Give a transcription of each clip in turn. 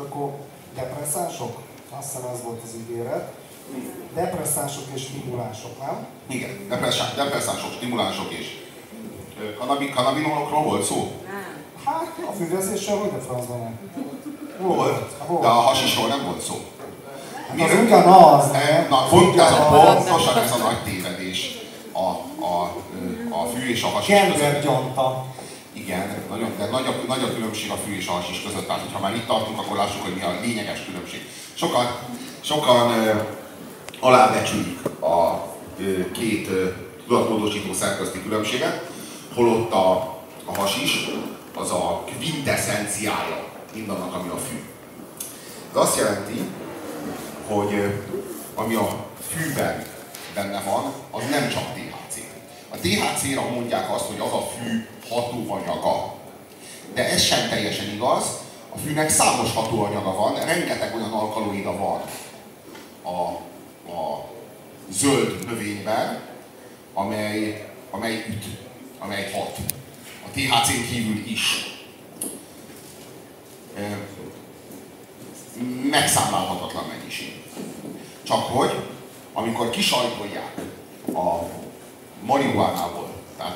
akkor depresszánsok? Azt hiszem ez volt az ígéret. Depresszánsok és stimulánsok, nem? Igen, depresszánsok, stimulánsok és kannabinolokról volt szó? Hát a függesztéssel hogy a francban nem? Volt. De a hasisról nem volt szó. Hát az ugyanaz, nem? Na, pontosan ez a nagy tévedés. A fű és a hasis között. Kendergyanta. Igen, de nagy a különbség a fű és a hasis között. Tehát, ha már itt tartunk, akkor lássuk, hogy mi a lényeges különbség. Sokan alábecsülik a két tudatmódosító szer közti különbséget, holott a hasis az a quintessenciája mindannak, ami a fű. Ez azt jelenti, hogy ami a fűben benne van, az nem csak THC. A THC-ra mondják azt, hogy az a fű hatóanyaga. De ez sem teljesen igaz. A fűnek számos hatóanyaga van, rengeteg olyan alkaloida van a zöld növényben, amely üt, amely hat. A THC-n kívül is. Megszámlálhatatlan mennyiség. Csak hogy, amikor kisajtolják a marihuánából, tehát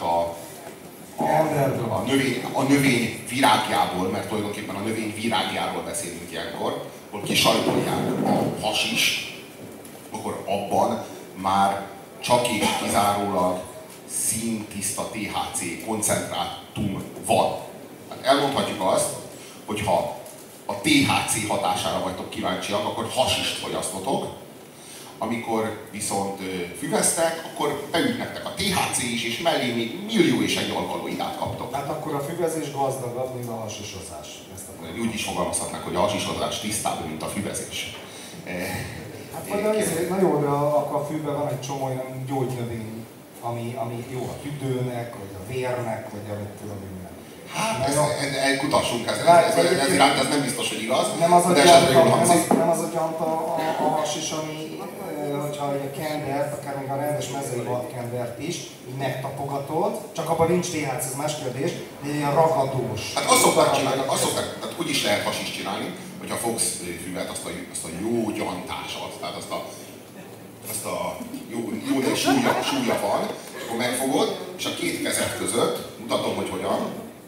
a növény virágjából, mert tulajdonképpen a növény virágjáról beszélünk ilyenkor, akkor kisajtolják a hasist, akkor abban már csak és kizárólag színtiszta THC koncentrátum van. Hát elmondhatjuk azt, hogy ha a THC hatására vagytok kíváncsiak, akkor hasist fogyasztotok, amikor viszont füvesztek, akkor beüt nektek a THC is, és mellé még millió és egy alkaloidát kaptok. Hát akkor a füvezés gazdagabb, mint a hasisozás. Úgy is fogalmazhatnák, hogy a hasisozás tisztább, mint a füvezés. Hát vagy na jó, de a fűben van egy csomó olyan gyógynövény, ami jó a tüdőnek, vagy a vérnek, vagy amit tudom én. Hát kutassunk ez iránt, ez nem biztos, hogy igaz. Nem az a gyanta a hasis, ami, hogyha a kendert, akár még a rendes mezei vadkendert is, így megtapogatod, csak abban nincs THC, ez más kérdés, de ilyen ragadós. Hát azt szokták csinálni, tehát úgy is lehet hasis csinálni, hogyha fogsz füvet, azt a jó gyantásat, tehát azt a jó súlya van, akkor megfogod, és a két kezed között, mutatom, hogy hogyan,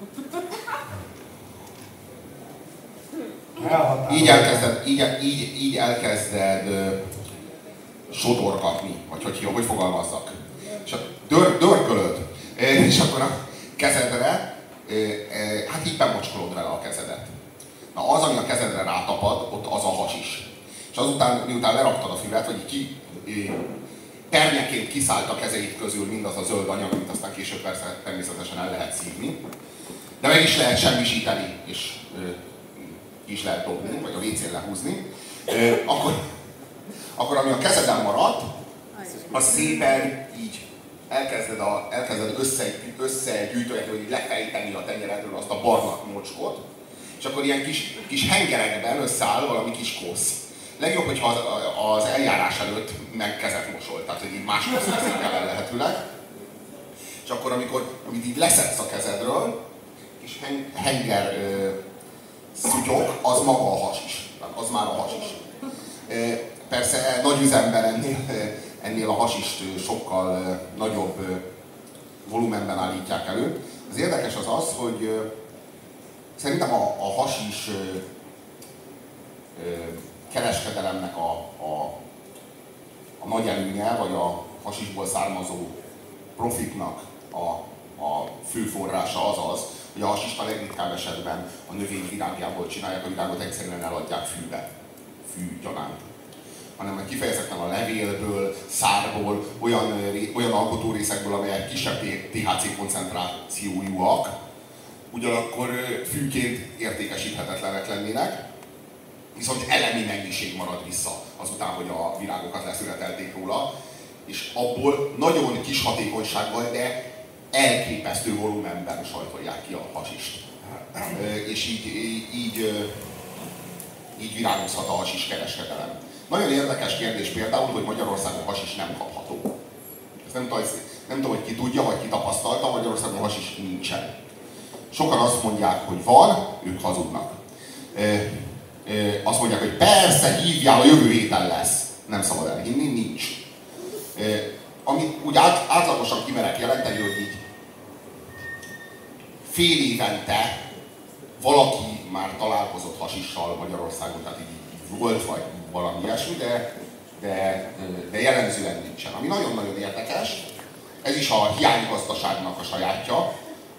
így elkezded sodorgatni, vagy hogy fogalmazzak. És dörgölöd, és akkor a kezedre, hát így bemocskolod vele a kezedet. Na az, ami a kezedre rátapad, ott az a hasis. És azután, miután leraktad a füvet, vagy termjeként kiszállt a kezeid közül mindaz a zöld anyag, amit aztán később persze természetesen el lehet szívni, de meg is lehet semmisíteni, és is lehet dobni, vagy a WC-n lehúzni, akkor ami a kezeden maradt, az szépen így elkezded összegyűjteni, vagy lefejteni a tenyeredről azt a barna mocskot, és akkor ilyen kis hengerekben összeáll valami kis kosz. Legjobb, hogyha az eljárás előtt meg kezet mosol, tehát hogy így más kosz veszik el lehetőleg. És akkor, amit így leszedsz a kezedről, kis henger szutyok, az maga a hasis. Az már a hasis. Persze nagy üzemben ennél a hasist sokkal nagyobb volumenben állítják elő. Az érdekes az, hogy szerintem a hasis kereskedelemnek a nagy előnye, vagy a hasisból származó profitnak a fő forrása az, hogy a hasist a legritkább esetben a növény virágjából csinálják, a virágot egyszerűen eladják fűbe, fű gyanánt. Hanem kifejezetten a levélből, szárból, olyan alkotórészekből, amelyek kisebb THC koncentrációjúak, ugyanakkor fűként értékesíthetetlenek lennének, viszont elemi mennyiség marad vissza azután, hogy a virágokat leszületelték róla, és abból nagyon kis hatékonysággal, de elképesztő volumenben sajtolják ki a hasist. És így virágozhat a hasis kereskedelem. Nagyon érdekes kérdés például, hogy Magyarországon hasis nem kapható. Ezt nem tudom, hogy ki tudja, vagy ki tapasztalta, Magyarországon hasis nincsen. Sokan azt mondják, hogy van, ők hazudnak. azt mondják, hogy persze, hívjál, a jövő héten lesz. Nem szabad elhinni, nincs. Amit úgy átlagosan kimerek jelenteni, hogy így fél évente valaki már találkozott hasissal Magyarországon, tehát így volt, vagy valami ilyesmi, de jellemzően nincsen. Ami nagyon-nagyon érdekes, ez is a hiánygazdaságnak a sajátja,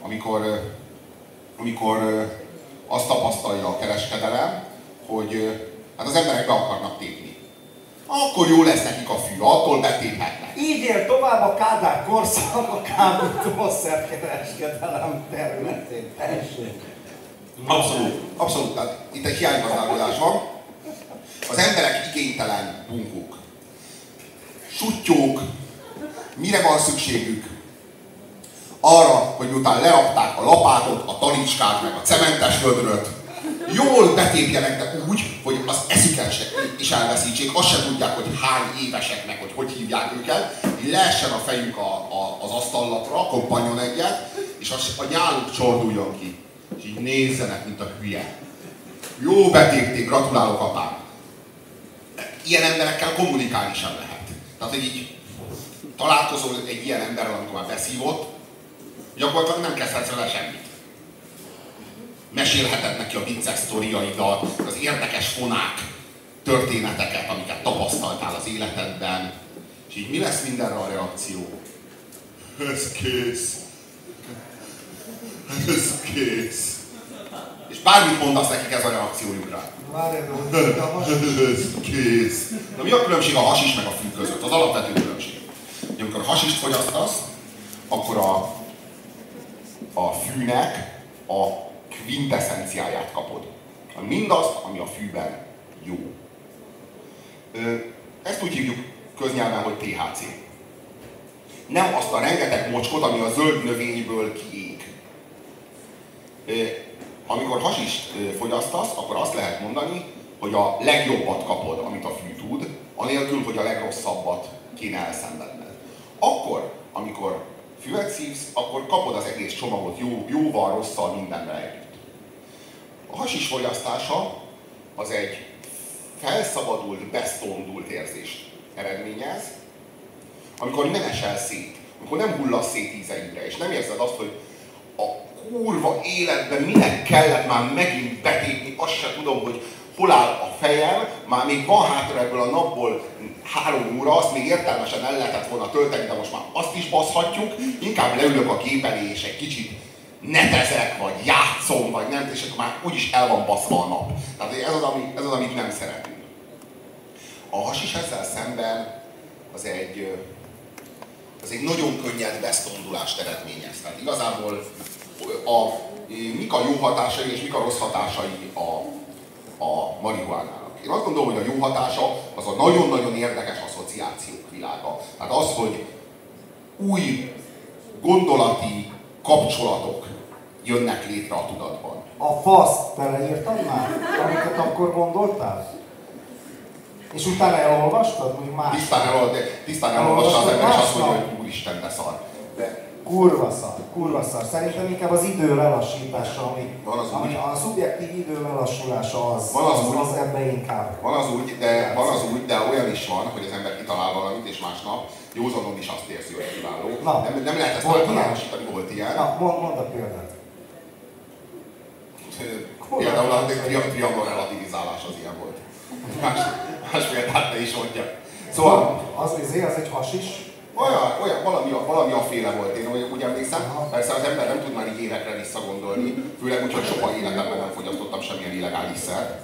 amikor azt tapasztalja a kereskedelem, hogy hát az emberek be akarnak tépni. Akkor jó lesz nekik a fű, attól betéphetnek. Így él tovább a Kádár korszak a kábítószerkereskedelem területén. Tessék. Abszolút. Tehát itt egy hiánygazdálkodás van. Az emberek igénytelen bunkók. Suttyók. Mire van szükségük? Arra, hogy miután lerakták a lapátot, a talicskát, meg a cementes vödröt, jól betépjenek, de úgy, hogy az eszüket is elveszítsék, azt sem tudják, hogy hány éveseknek, hogy hívják őket, így leessen a fejük az asztallapra, koppanjon egyet, és a nyáluk csorduljon ki. És így nézzenek, mint a hülye. Jó betépték, gratulálok apám. Ilyen emberekkel kommunikálni sem lehet. Tehát, hogy így találkozol egy ilyen emberrel, amikor már beszívott, gyakorlatilag nem kezdhetsz vele semmit. Mesélheted neki a vicces sztoriaidat, az érdekes fonák, történeteket, amiket tapasztaltál az életedben. És így mi lesz mindenre a reakció? Ez kész. Ez kész. És bármit mondasz nekik, ez a reakciójukra. Ez kész. De mi a különbség a hasis meg a fű között? Az alapvető különbség. Amikor hasist fogyasztasz, akkor a fűnek a quintessenciáját kapod. Mindazt, ami a fűben jó. Ezt úgy hívjuk köznyelven, hogy THC. Nem azt a rengeteg mocskot, ami a zöld növényből kiég. Amikor hasist fogyasztasz, akkor azt lehet mondani, hogy a legjobbat kapod, amit a fű tud, anélkül, hogy a legrosszabbat kéne elszenvedned. Akkor, amikor füvet szívsz, akkor kapod az egész csomagot jóval, rosszal, mindenre együtt. A hasis fogyasztása az egy felszabadult, besztondult érzést eredményez, amikor nem esel szét, amikor nem hullasz szét ízeidre, és nem érzed azt, hogy a kurva életben minek kellett már megint betépni, azt sem tudom, hogy hol áll a fejem, már még van hátra ebből a napból 3 óra, azt még értelmesen el lehetett volna tölteni, de most már azt is baszhatjuk, inkább leülök a gép elé, és egy kicsit netezek, vagy játszom, vagy nem, és akkor már úgyis el van baszva a nap. Tehát ez az, amit nem szeretünk. A hasis ezzel szemben az egy nagyon könnyed besztondulást eredményez. Tehát igazából mik a jó hatásai és mik a rossz hatásai a marihuánának. Én azt gondolom, hogy a jó hatása az a nagyon-nagyon érdekes asszociációk világa. Tehát az, hogy új gondolati kapcsolatok jönnek létre a tudatban. A faszt beleírtad már, amiket akkor gondoltál? És utána elolvastad, hogy más? Tisztán elolvastad az ember, és azt mondja, hogy úristen, de szar. Kurva szar. Szerintem inkább az idő lelassítása, ami a szubjektív idő lelassulása az ebben inkább. Van az úgy, de olyan is van, hogy az ember kitalál valamit, és másnap józanon is azt érzi, hogy kiváló. Nem lehet ezt általánosítani, volt ilyen. Na, mondd a példát. Például a triangon relativizálás az ilyen volt. Más példát ne is mondja. Szóval az egy hasis. Valami a féle volt, én úgy emlékszem. Persze az ember nem tud már így évekre visszagondolni, főleg úgy, hogy soha életemben nem fogyasztottam semmilyen illegális szert.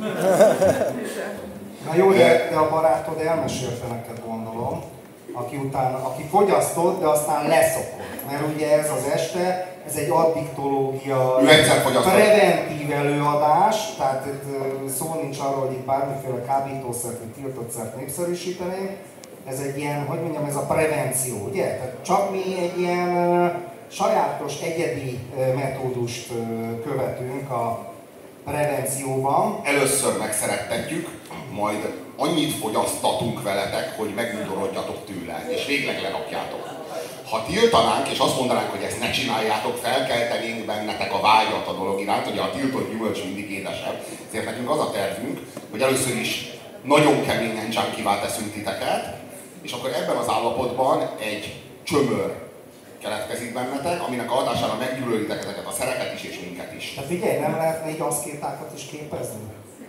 Na jó, de a barátod elmesélte neked, gondolom, aki fogyasztott, de aztán leszokott. Mert ugye ez az este, ez egy addiktológia, preventív előadás, tehát szó nincs arról, hogy itt bármiféle kábítószert vagy tiltott szert népszerűsítenénk. Ez egy ilyen, hogy mondjam, ez a prevenció, ugye? Tehát csak mi egy ilyen sajátos, egyedi metódust követünk a prevencióban. Először megszerettetjük, majd annyit fogyasztatunk veletek, hogy megmundorodjatok tőle, és végleg lerakjátok. Ha tiltanánk, és azt mondanánk, hogy ezt ne csináljátok, felkeltenénk bennetek a vágyat a dolog iránt, hogy a tiltott gyümölcs mindig édesebb. Ezért nekünk az a tervünk, hogy először is nagyon keményen csánkivá teszünk titeket, és akkor ebben az állapotban egy csömör keletkezik bennetek, aminek a hatására meggyűlölitek ezeket a szereket is és minket is. Tehát figyelj, nem lehetne így aszkétákat is képezni?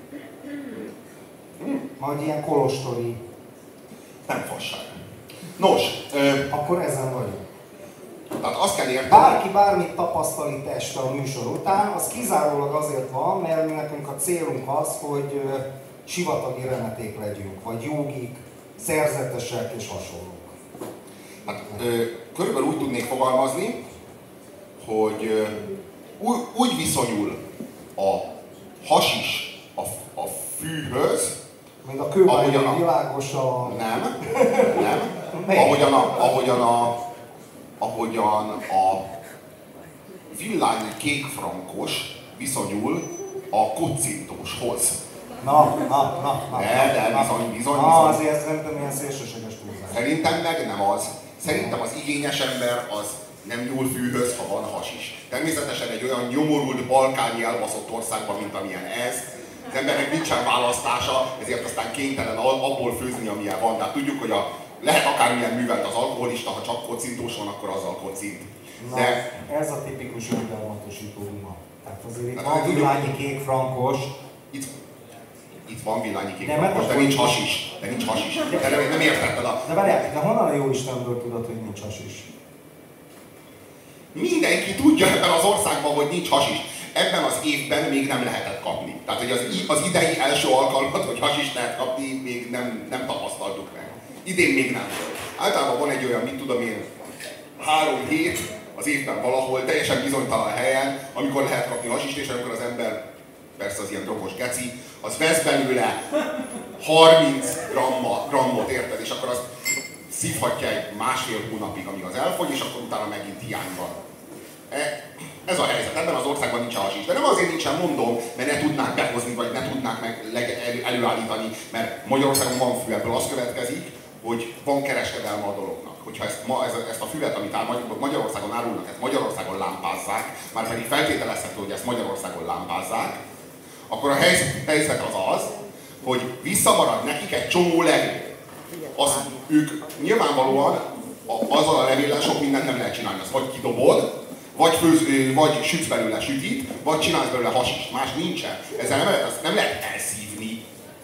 Majd ilyen kolostori. Nem fasság. Nos, akkor ezen vagyunk. Tehát azt kell érteni... Bárki bármit tapasztal itt este a műsor után, az kizárólag azért van, mert mi nekünk a célunk az, hogy sivatagi remeték legyünk, vagy jógik, szerzetesek és hasonlók. Hát körülbelül úgy tudnék fogalmazni, hogy úgy viszonyul a hasis a fűhöz, mint a kőbánya világos a... Nem. Ahogyan a villány kékfrankos viszonyul a kocintóshoz. Na. De bizony. Azért szerintem ilyen szélsőséges túlzás. Szerintem meg nem az. Szerintem az igényes ember az nem nyúl fűhöz, ha van hasis. Természetesen egy olyan nyomorult balkáni elbaszott országban, mint amilyen ez, az embernek nincsen választása, ezért aztán kénytelen abból főzni, amilyen van. Tehát tudjuk, hogy lehet akármilyen művelt az alkoholista, ha csak kocintós van, akkor azzal kocint. De ez a tipikus öngyarmatosító duma. Tehát azért itt van villányi kékfrankos. Itt van villányi kékfrankos, de nincs hasis. De nem értetted a... De várjál, de honnan a jó Istenből tudod, hogy nincs hasis? Mindenki tudja ebben az országban, hogy nincs hasis. Ebben az évben még nem lehetett kapni. Tehát, hogy az idei első alkalmat, hogy hasist lehet kapni, még nem tapasztaltuk meg. Idén még nem volt. Általában van egy olyan, mit tudom én, 3 hét az évben valahol, teljesen bizonytalan helyen, amikor lehet kapni hasist, és amikor az ember, persze az ilyen drogos geci, az vesz belőle 30 grammot, érted, és akkor azt szívhatja egy 1,5 hónapig, amíg az elfogy, és akkor utána megint hiány van. Ez a helyzet, ebben az országban nincs hasis. De nem azért nincsen, mondom, mert ne tudnák behozni, vagy ne tudnák meg előállítani, mert Magyarországon van fű, ebből az következik, hogy van kereskedelme a dolognak. Hogyha ezt a füvet, amit Magyarországon árulnak, ezt Magyarországon lámpázzák, már pedig feltételezhető, hogy ezt Magyarországon lámpázzák, akkor a helyzet az, hogy visszamarad nekik egy csomó levél. Ők nyilvánvalóan azzal a levéllel sok mindent nem lehet csinálni. Azt vagy kidobod, vagy sütsz belőle sütit, vagy csinálsz belőle hasist. Más nincsen. Ezzel nem lehet elszívni.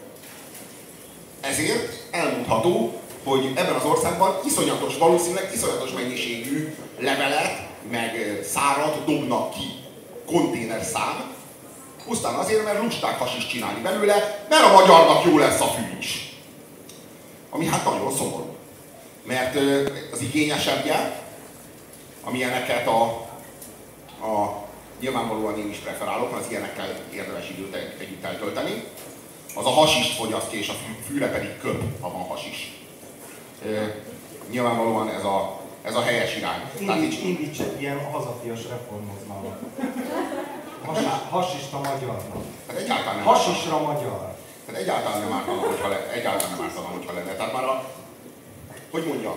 Ezért elmondható, hogy ebben az országban valószínűleg iszonyatos mennyiségű levelet, meg szárat dobnak ki konténerszám, pusztán azért, mert lusták hasist csinálni belőle, mert a magyarnak jó lesz a fű is. Ami hát nagyon szomorú. Mert az igényesebbje, amilyeneket nyilvánvalóan én is preferálok, mert az ilyenekkel érdemes időt együtt eltölteni, az a hasist fogyasztja, és a fűre pedig köp, ha van hasis. Nyilvánvalóan ez a helyes irány. Indíts egy ilyen hazafias reformoználat. Hasista magyarnak. Hát egyáltalán nem. Hasisra magyar. Tehát egyáltalán nem ártana, hogyha lenne. Tehát már hogy mondjam?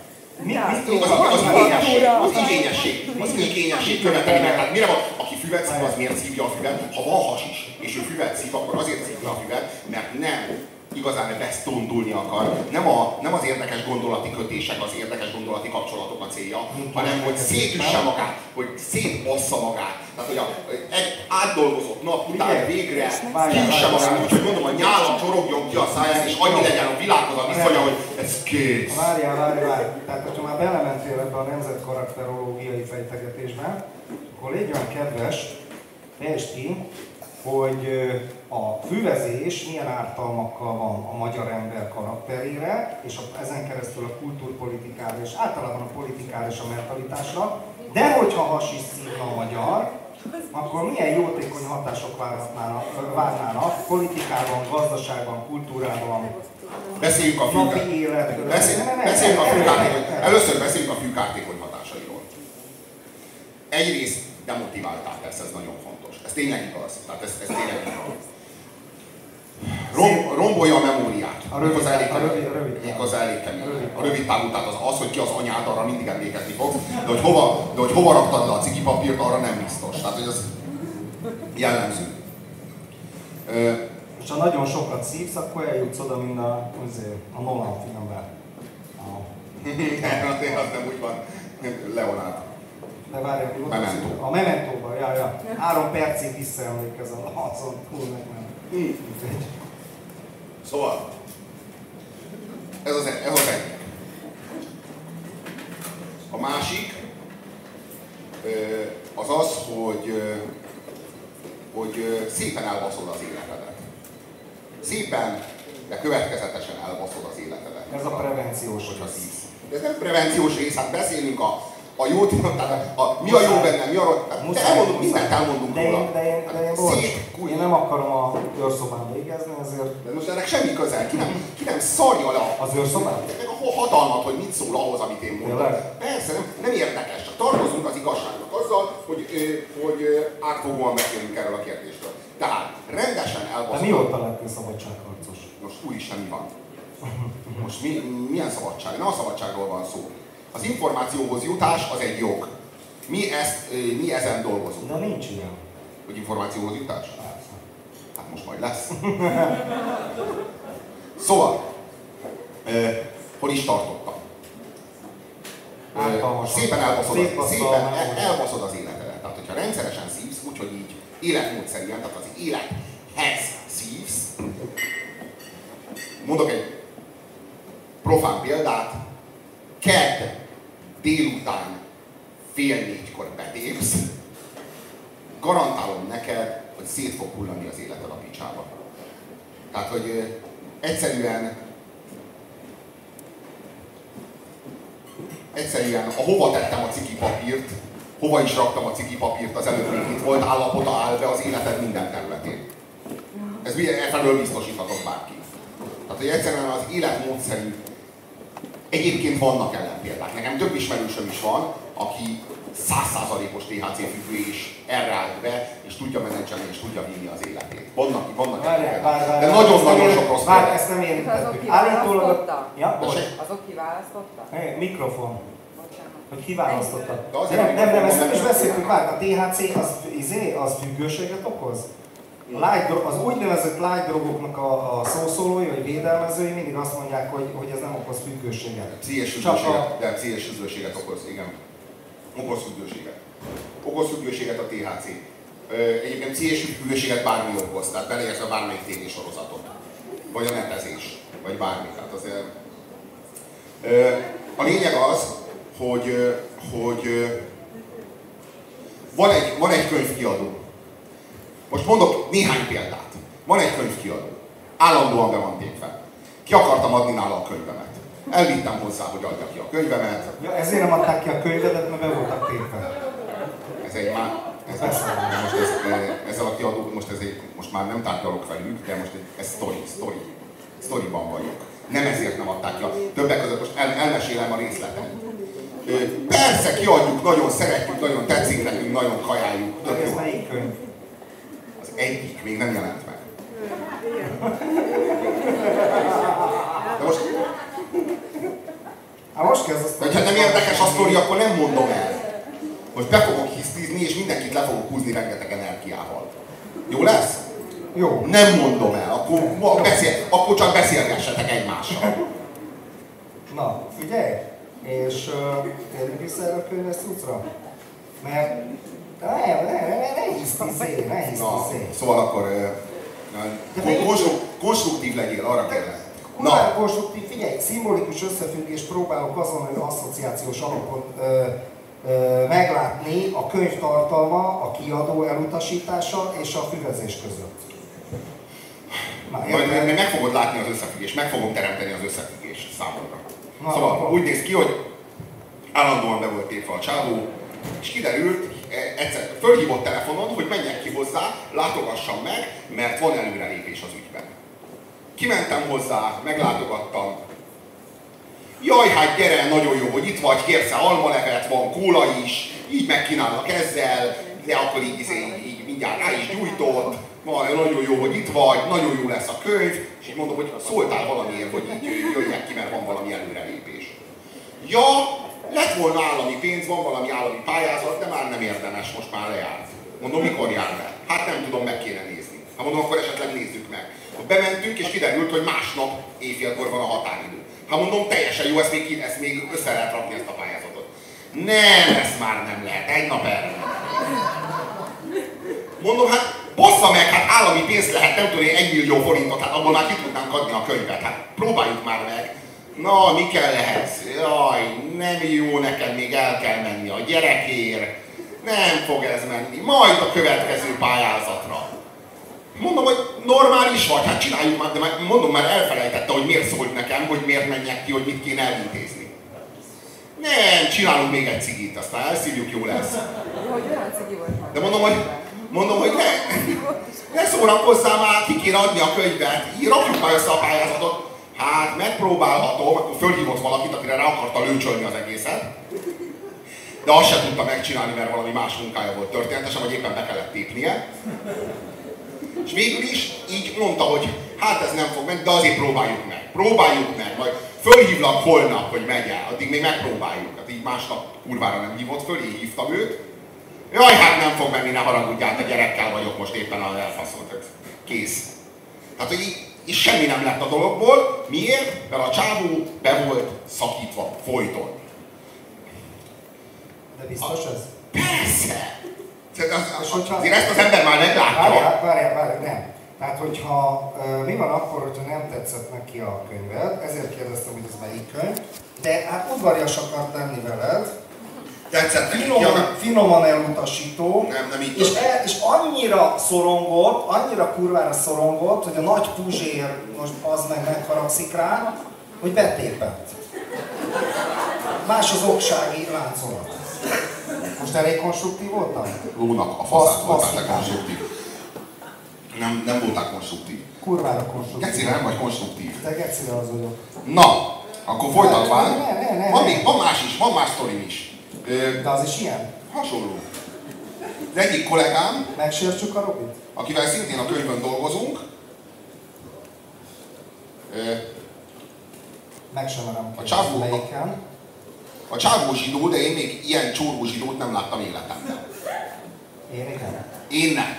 Az igényesség követeli meg. Tehát mire van, aki füvet szív, az miért szívja a füvet? Ha van hasis, és ő füvet szív, akkor azért szívja a füvet, mert nem igazán besztondulni akar. Nem az érdekes gondolati kötések, az érdekes gondolati kapcsolatok a célja, hanem hogy szétüsse magát, hogy szétbassza magát. Tehát, hogy egy átdolgozott nap után végre kiüsse magát, úgyhogy mondom, a nyála csorogjon ki a száján, és annyi legyen a világhoz a viszonya, hogy ez kész. Várjál. Tehát, hogyha már belementél ebbe a nemzetkarakterológiai fejtegetésbe, akkor légy olyan kedves, fejtsd ki, hogy a füvezés milyen ártalmakkal van a magyar ember karakterére, és ezen keresztül a kultúrpolitikára, és általában a politikára és a mentalitásra, de hogyha hasis szívna a magyar, akkor milyen jótékony hatások várnának politikában, gazdaságban, kultúrában, beszéljünk a Először beszéljünk a fűkártékony hatásairól. Egyrészt demotiváltál, persze ez nagyon fontos. Ez tényleg igaz. Tehát ez tényleg igaz. Rombolja a memóriát. A rövid. az elég kemény. A rövid távú, tehát az, hogy ki az anyád, arra mindig emlékezni fogsz, de hogy hova raktad le a cikipapírt, arra nem biztos. Tehát, hogy az jellemző. És ha nagyon sokat szívsz, akkor eljutsz oda, mint a Nolan filmben. Az nem úgy van. Leonard. De várj, Memento. A Mementóban, ja. 3 percig visszaemlékezel azon, meg nem. Szóval, ez az egyik. A másik az az, hogy szépen elbaszod az életedet. Szépen, de következetesen elbaszod az életedet. Ez a prevenciós rész. De ez nem prevenciós rész, hát beszélünk a jót, tehát mi a jó benne, mi a rossz, mindent elmondunk róla. Én nem akarom a őrszobán végezni, ezért... De most ennek semmi közel, ki nem szarja le az őrszobán? Meg a hatalmat, hogy mit szól ahhoz, amit én mondok. Persze, nem érdekes, csak tartozunk az igazságnak azzal, hogy átfogóan beszélünk erről a kérdésről. Tehát rendesen elbaszol. De mióta lettél szabadságharcos? Most úristen, mi van? Most milyen szabadság? Nem a szabadságról van szó. Az információhoz jutás az egy jog. Mi ezen dolgozunk. De nincs ilyen. Hogy információhoz jutás? Hát most majd lesz. Szóval, hol is tartottam? Szépen elbaszod az életedet. Tehát, hogyha rendszeresen szívsz, úgyhogy így életmódszerűen, tehát az élethez szívsz. Mondok egy profán példát. Kedd délután 3:30 betépsz, garantálom neked, hogy szét fog hullani az életed a picsába. Tehát, hogy egyszerűen ahova tettem a cikipapírt, hova is raktam a cikipapírt, az előbb még itt volt állapota áll be az életed minden területén. Ez felől biztosíthatok bárki. Tehát, hogy egyszerűen az életmódszerű. Egyébként vannak ellenpéldák. Nekem több ismerősöm is van, aki 100%-os THC függő és erre állt be, és tudja menedzselni, és tudja vinni az életét. Vannak ellenpéldák. De nagyon-nagyon sok rossz példák. Ezt nem érintettük. Azok kiválasztotta? Ja, azok kiválasztotta? Mikrofon. Hogy kiválasztotta. Nem, ezt nem is beszéltük már. A THC az függőséget okoz? Az úgynevezett light drogoknak a szószólói, vagy védelmezői mindig azt mondják, hogy ez nem okoz függőséget. Pszichés függőséget okoz, igen. Okoz függőséget. Okoz függőséget a THC. Egyébként pszichés függőséget bármi okoz, tehát beleértve bármelyik tévésorozatot. Vagy a netezés, vagy bármi. Tehát azért... A lényeg az, hogy van egy könyvkiadó. Most mondok néhány példát. Van egy könyvkiadó. Állandóan be van tépve. Ki akartam adni nála a könyvemet. Elvittem hozzá, hogy adja ki a könyvemet. Ja, ezért nem adták ki a könyvedet, mert be voltak tépve. Ez egy már... Ezzel a kiadó, most már nem tárgyalok velük, de most ez sztoriban vagyok. Nem ezért nem adták ki. Többek között most elmesélem a részletet. Persze kiadjuk, nagyon szeretjük, nagyon tetszik nekünk, nagyon kajáljuk. Ez melyik könyv? Az egyik, még nem jelent meg. De most kezdesz. Ha nem érdekes a sztori, akkor nem mondom el. Most be fogok hisztizni, és mindenkit le fogok húzni rengeteg energiával. Jó lesz? Jó. Nem mondom el, akkor csak beszélgessetek egymással. Na, figyelj! És térjünk vissza erre a könyves cuccra. Mert ne hisztizzél. Szóval akkor konstruktív legyél, arra kérlek. Na, konstruktív, figyelj, szimbolikus összefüggést próbálok azon, hogy asszociációs alapon meglátni a könyv tartalma, a kiadó elutasítása és a füvezés között. Majd meg fogod látni az összefüggést, meg fogom teremteni az összefüggést számodra. Szóval úgy néz ki, hogy állandóan be volt tépve a csávó, és kiderült, egyszer fölhívott telefonon, hogy menjek ki hozzá, látogassam meg, mert van előrelépés az ügyben. Kimentem hozzá, meglátogattam. Jaj, hát gyere, nagyon jó, hogy itt vagy, kérsz-e almalevet, van kóla is, így megkínálnak ezzel, de akkor így mindjárt rá is gyújtott, nagyon jó, hogy itt vagy, nagyon jó lesz a könyv, és én mondom, hogy szóltál valamiért, hogy így jöjjek ki, mert van valami előrelépés. Ja, lett volna állami pénz, van valami állami pályázat, de már nem érdemes, most már lejárt. Mondom, mikor jár le? Hát nem tudom, meg kéne nézni. Hát mondom, akkor esetleg nézzük meg. Bementünk, és kiderült, hogy másnap éjfélkor van a határidő. Hát mondom, teljesen jó, ezt még össze lehet rakni ezt a pályázatot. Nem, ezt már nem lehet, egy nap erre. Mondom, hát bassza meg, hát állami pénzt lehet, nem tudom, 1 millió forintot, hát abból már ki tudnánk adni a könyvet, hát próbáljuk már meg. Na, mi kell ehhez? Jaj, nem jó, neked még el kell menni a gyerekért, nem fog ez menni, majd a következő pályázatra. Mondom, hogy normális vagy, hát csináljuk már, de mondom, már elfelejtette, hogy miért szólt nekem, hogy miért menjek ki, hogy mit kéne elintézni. Nem, csinálunk még egy cigit, aztán elszívjuk, jó lesz. Hogy olyan cigi volt már. De mondom, hogy ne szórakozzál már, ki kéne adni a könyvet, rakjuk már össze a pályázatot. Hát megpróbálhatom, akkor fölhívott valakit, akire rá akarta lőcsölni az egészet. De azt sem tudta megcsinálni, mert valami más munkája volt történetesen, vagy éppen be kellett tépnie. És végül is így mondta, hogy hát ez nem fog menni, de azért próbáljuk meg, majd fölhívlak holnap, hogy megy el, addig még megpróbáljuk. Hát így másnap kurvára nem hívott föl, így hívtam őt. Jaj, hát nem fog menni, ne haragudjál, a gyerekkel vagyok most éppen a elfaszolt. Kész. Tehát, hogy így, és semmi nem lett a dologból. Miért? Mert a csávó be volt szakítva folyton. De biztos ez? Persze! Azért ezt az ember már meglátja. Várjál, nem. Tehát, hogyha mi van akkor, hogyha nem tetszett neki a könyved, ezért kérdeztem, hogy ez melyik könyv, de hát udvarias akart lenni veled, Tetszett neki. Finoman elutasító, nem így és annyira szorongott, annyira kurvára szorongott, hogy a nagy Puzsér most az meg megharagszik rá, hogy betépett. Más az oksági láncolat. Most elég konstruktív voltam? Lónak a faszát voltál te konstruktív. Nem voltál konstruktív. Kurvára konstruktív. Gecire nem vagy konstruktív. Te gecire az vagyok. Na, akkor folytatván. Ne. Van más is, van más sztorim is. De az is ilyen? Hasonló. Az egyik kollégám, Megsértsük a Robit? akivel szintén a könyvön dolgozunk, Meg sem merem kérdezni, a csávó zsidó, de én még ilyen csóró zsidót nem láttam életemben. Én igen. Én nem.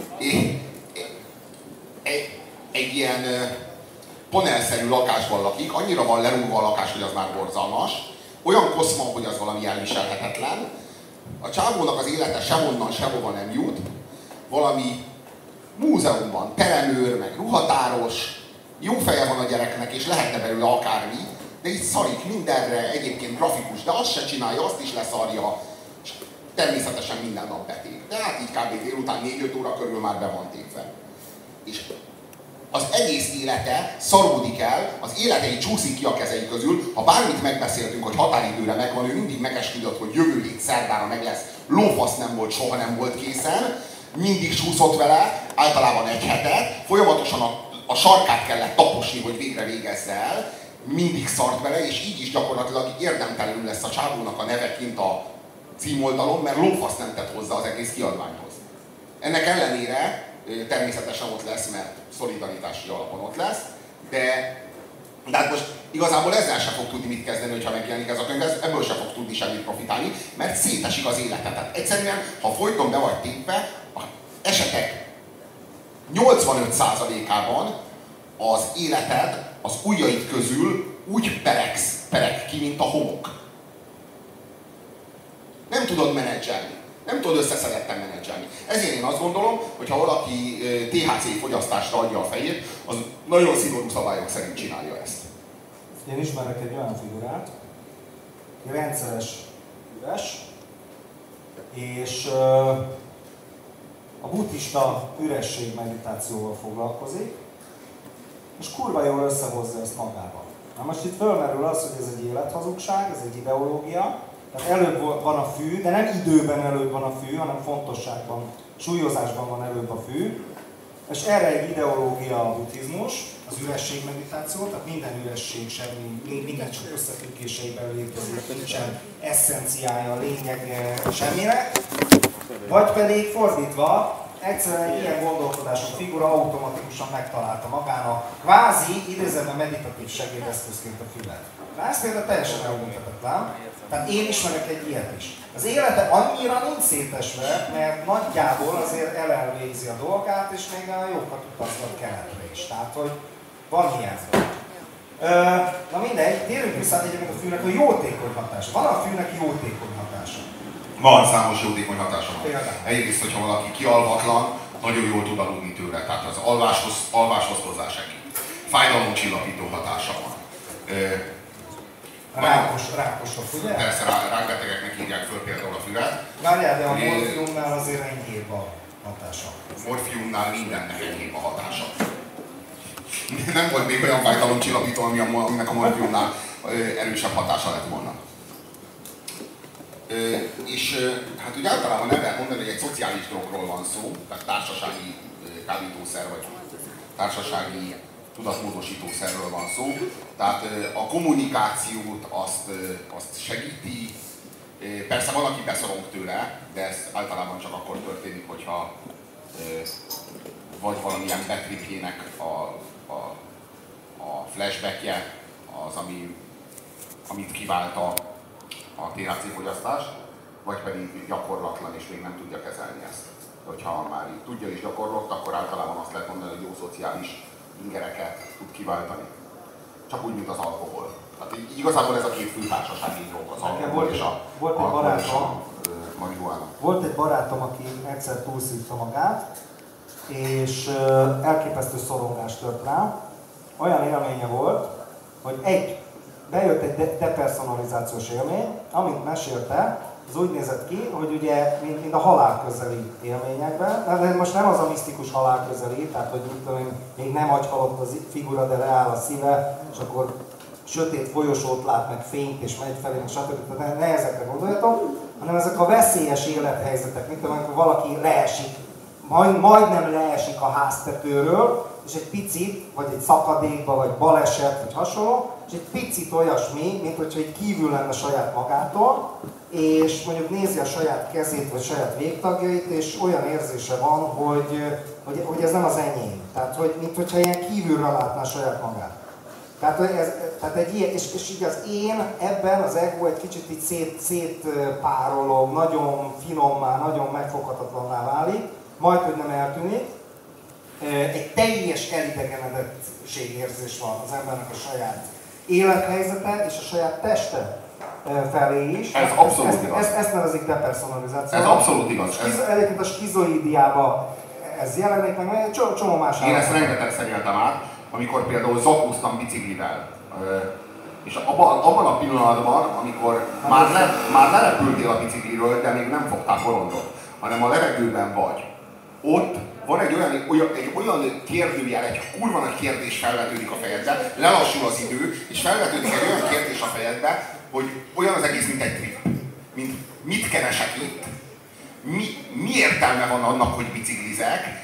Egy ilyen panelszerű lakásban lakik, annyira van lerúgva a lakás, hogy az már borzalmas. Olyan koszma, hogy az valami elviselhetetlen. A csávónak az élete sehonnan, sehova nem jut. Valami múzeumban teremőr, meg ruhatáros, jó feje van a gyereknek, és lehetne belőle akármi, de így szarik mindenre, egyébként grafikus, de azt se csinálja, azt is leszarja, és természetesen minden nap betép. De hát így kb. Délután 4-5 óra körül már be van tépve. És az egész élete szaródik el, az életei csúszik ki a kezei közül, ha bármit megbeszéltünk, hogy határidőre megvan, ő mindig megesküdött, hogy jövő hét szerdára meg lesz, lófasz nem volt, soha nem volt készen, mindig csúszott vele, általában egy hetet, folyamatosan a sarkát kellett taposni, hogy végre végezze el, mindig szart vele, és így is gyakorlatilag érdemtelenül lesz a csávónak a neve kint a címoldalon, mert lófasz nem tett hozzá az egész kiadványhoz. Ennek ellenére természetesen ott lesz, mert szolidaritási alapon ott lesz, de hát most igazából ezzel sem fog tudni mit kezdeni, hogyha megjelenik ez a könyv, ebből sem fog tudni semmit profitálni, mert szétesik az élete. Tehát egyszerűen, ha folyton be vagy tépve, az esetek 85%-ában az életed az ujjaid közül úgy pereg ki, mint a homok. Nem tudod menedzselni. Nem tudod összeszedetten menedzselni. Ezért én azt gondolom, hogy ha valaki THC fogyasztásra adja a fejét, az nagyon szigorú szabályok szerint csinálja ezt. Én ismerek egy olyan figurát, egy rendszeres üres, és a buddhista üresség meditációval foglalkozik, és kurva jól összehozza ezt magával. Na most itt fölmerül az, hogy ez egy élethazugság, ez egy ideológia, tehát előbb van a fű, de nem időben előbb van a fű, hanem fontosságban, súlyozásban van előbb a fű. És erre egy ideológia a buddhizmus, az üresség meditáció, tehát minden üresség, minden csak összefüggéseiben létezik, nincsen eszenciája, lényege semmire. Vagy pedig fordítva, egyszerűen egy ilyen gondolkodású figura automatikusan megtalálta magának kvázi idézőben meditatív segédeszközként a fület. Na ez például teljesen elmondhatatlan, tehát én ismerek egy ilyet is. Az élete annyira nincs szétesve, mert nagyjából azért elvégzi a dolgát, és még a jókat utazgat keletre is. Tehát, hogy van ilyen. Na mindegy, térjünk vissza egyébként a fűnek a jótékony hatása. Van a fűnek jótékony hatása? Van számos jótékony hatása. Egyrészt, hogyha valaki kialvatlan, nagyon jól tud aludni tőle, tehát az alváshoz hozzásegít. Fájdalomcsillapító hatása van. Rákosok, ugye? Persze, rákbetegeknek írják föl például a füvet. Várjál, de a morfiumnál azért enyhébb a hatása. A morfiumnál mindennek enyhébb a hatása. Nem volt még olyan fájdalomcsillapító, aminek a morfiumnál erősebb hatása lett volna. És hát úgy általában el lehet mondani, hogy egy szociális drogról van szó, tehát társasági kábítószer vagy társasági tudatmódosítószerről van szó. Tehát a kommunikációt azt segíti. Persze van, aki beszorong tőle, de ez általában csak akkor történik, hogyha vagy valamilyen betripjének a flashbackje az, amit kivált a THC fogyasztás, vagy pedig gyakorlatlan és még nem tudja kezelni ezt. Hogyha már így tudja és gyakorlott, akkor általában azt lehet mondani, hogy jó szociális ingereket tud kiváltani. Csak úgy, mint az alkohol. Tehát igazából ez a két fő társasági drog, az alkohol és a marihuána. Volt egy barátom, aki egyszer túlszívta magát, és elképesztő szorongást tört rá. Olyan élménye volt, hogy bejött egy depersonalizációs élmény, amint mesélte, az úgy nézett ki, hogy ugye mint a halál közeli élményekben, de most nem az a misztikus halál közeli, tehát hogy még nem agyhalott az figura, de leáll a szíve, és akkor sötét folyosót lát, meg fényt, és megy felé, stb. Ne ezekre gondoljatok, hanem ezek a veszélyes élethelyzetek, mint amikor valaki leesik, majdnem leesik a háztetőről, és egy picit, vagy egy szakadékba, vagy baleset, vagy hasonló, és egy picit olyasmi, mint hogyha egy kívül lenne saját magától, és mondjuk nézi a saját kezét, vagy saját végtagjait, és olyan érzése van, hogy ez nem az enyém. Tehát, hogy, mint hogyha ilyen kívülről látná saját magát. Tehát egy ilyen, és így az én ebben az ego egy kicsit így szétpárolog, nagyon finommá, nagyon megfoghatatlanná válik, majd hogy nem eltűnik. Egy teljes elidegenedetségérzés van az embernek a saját élethelyzete és a saját teste felé is. Ez abszolút igaz. Ezt nevezik depersonalizáció. Ez abszolút igaz. Egyébként a skizoidiában ez jelenik meg, egy csomó más. Én ezt rengetegszer éltem át, amikor például zakúztam biciklivel. És abban a pillanatban, amikor már lerepültél a bicikliről, de még nem fogtál porondot, hanem a levegőben vagy, ott van egy olyan kérdőjel, egy kurva nagy kérdés felvetődik a fejedbe, lelassul az idő, és felvetődik egy olyan kérdés a fejedbe, hogy olyan az egész, mint egy trip. Mint mit keresek itt? Mi értelme van annak, hogy biciklizek?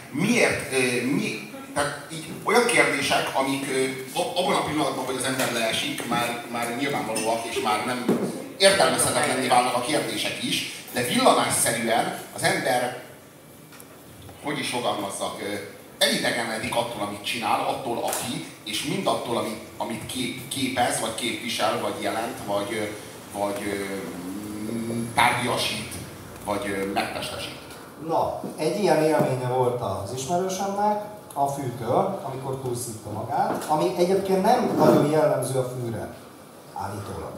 Tehát így olyan kérdések, amik abban a pillanatban, hogy az ember leesik, már nyilvánvalóak, és már nem értelmezhetetlenné válnak a kérdések is, de villanásszerűen az ember, hogy is fogalmazzak, elidegenedik attól, amit csinál, attól, aki, és mindattól, amit képez, vagy képvisel, vagy jelent, vagy tárgyasít, vagy megtestesít. Na, egy ilyen élménye volt az ismerősemnek, a fűtől, amikor túlszívta magát, ami egyébként nem nagyon jellemző a fűre, állítólag.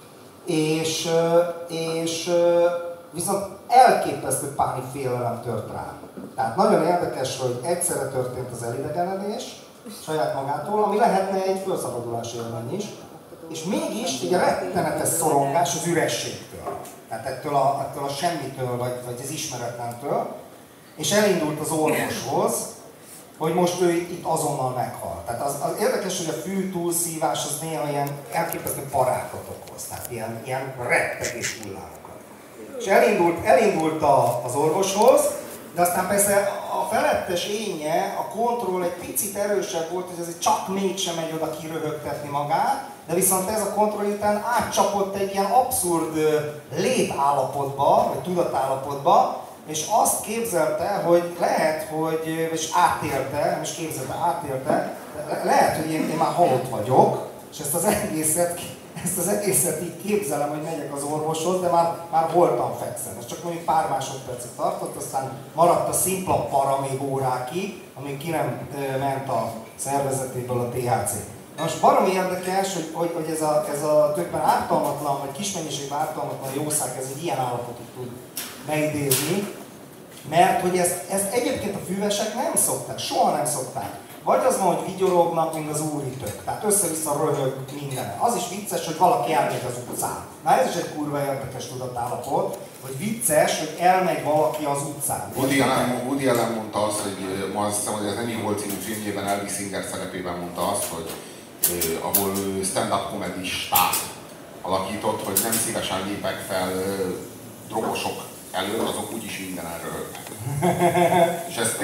És viszont elképesztő pánik félelem tört rá. Tehát nagyon érdekes, hogy egyszerre történt az elidegenedés saját magától, ami lehetne egy felszabadulás élmény is, és mégis egy rettenetes szorongás az ürességtől. Tehát ettől a semmitől, vagy az ismeretlentől, és elindult az orvoshoz, hogy most ő itt azonnal meghal. Tehát az érdekes, hogy a fű túlszívás az néha ilyen elképesztő parákat okoz, tehát ilyen rettegés hullámokat. És elindult az orvoshoz, de aztán persze a felettes énje, a kontroll egy picit erősebb volt, hogy azért csak mégsem megy oda kiröhögtetni magát, de viszont ez a kontroll után átcsapott egy ilyen abszurd létállapotba, vagy tudatállapotba, és azt képzelte, hogy lehet, hogy, és átélte, nem is képzelte, átélte, lehet, hogy én már halott vagyok, és ezt az egészet így képzelem, hogy megyek az orvoshoz, de már holtan fekszem. Ez csak mondjuk pár másodpercig tartott, aztán maradt a szimpla para még órákig, amíg ki nem ment a szervezetéből a THC. Na most baromi érdekes, hogy ez a többen ártalmatlan, vagy kis mennyiségben ártalmatlan jószág, ez egy ilyen állapotot tud beidézni, mert hogy ezt egyébként a füvesek nem szokták, soha nem szokták. Vagy az van, hogy vigyorognak, mint az úritök, tehát össze-vissza röhög minden. Az is vicces, hogy valaki elmegy az utcán. Na ez is egy kurva érdekes tudatállapot, hogy vicces, hogy elmegy valaki az utcán. Woody Allen mondta azt, hogy ma azt hiszem, hogy az Annie Hall című filmjében Elvis Singer szerepében mondta azt, hogy ahol stand-up comedy-stát alakított, hogy nem szívesen lépek fel drogosok elő, azok úgyis minden röhögnek. És ezt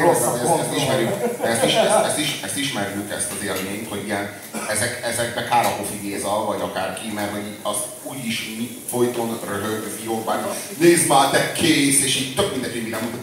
ismerjük, ezt az élményt, hogy ilyen, ezekbe kár a Hofi Géza, vagy akárki, mert az úgyis folyton röhög, fiókban, nézd már, te kész, és így tök mindegy, hogy mire mond.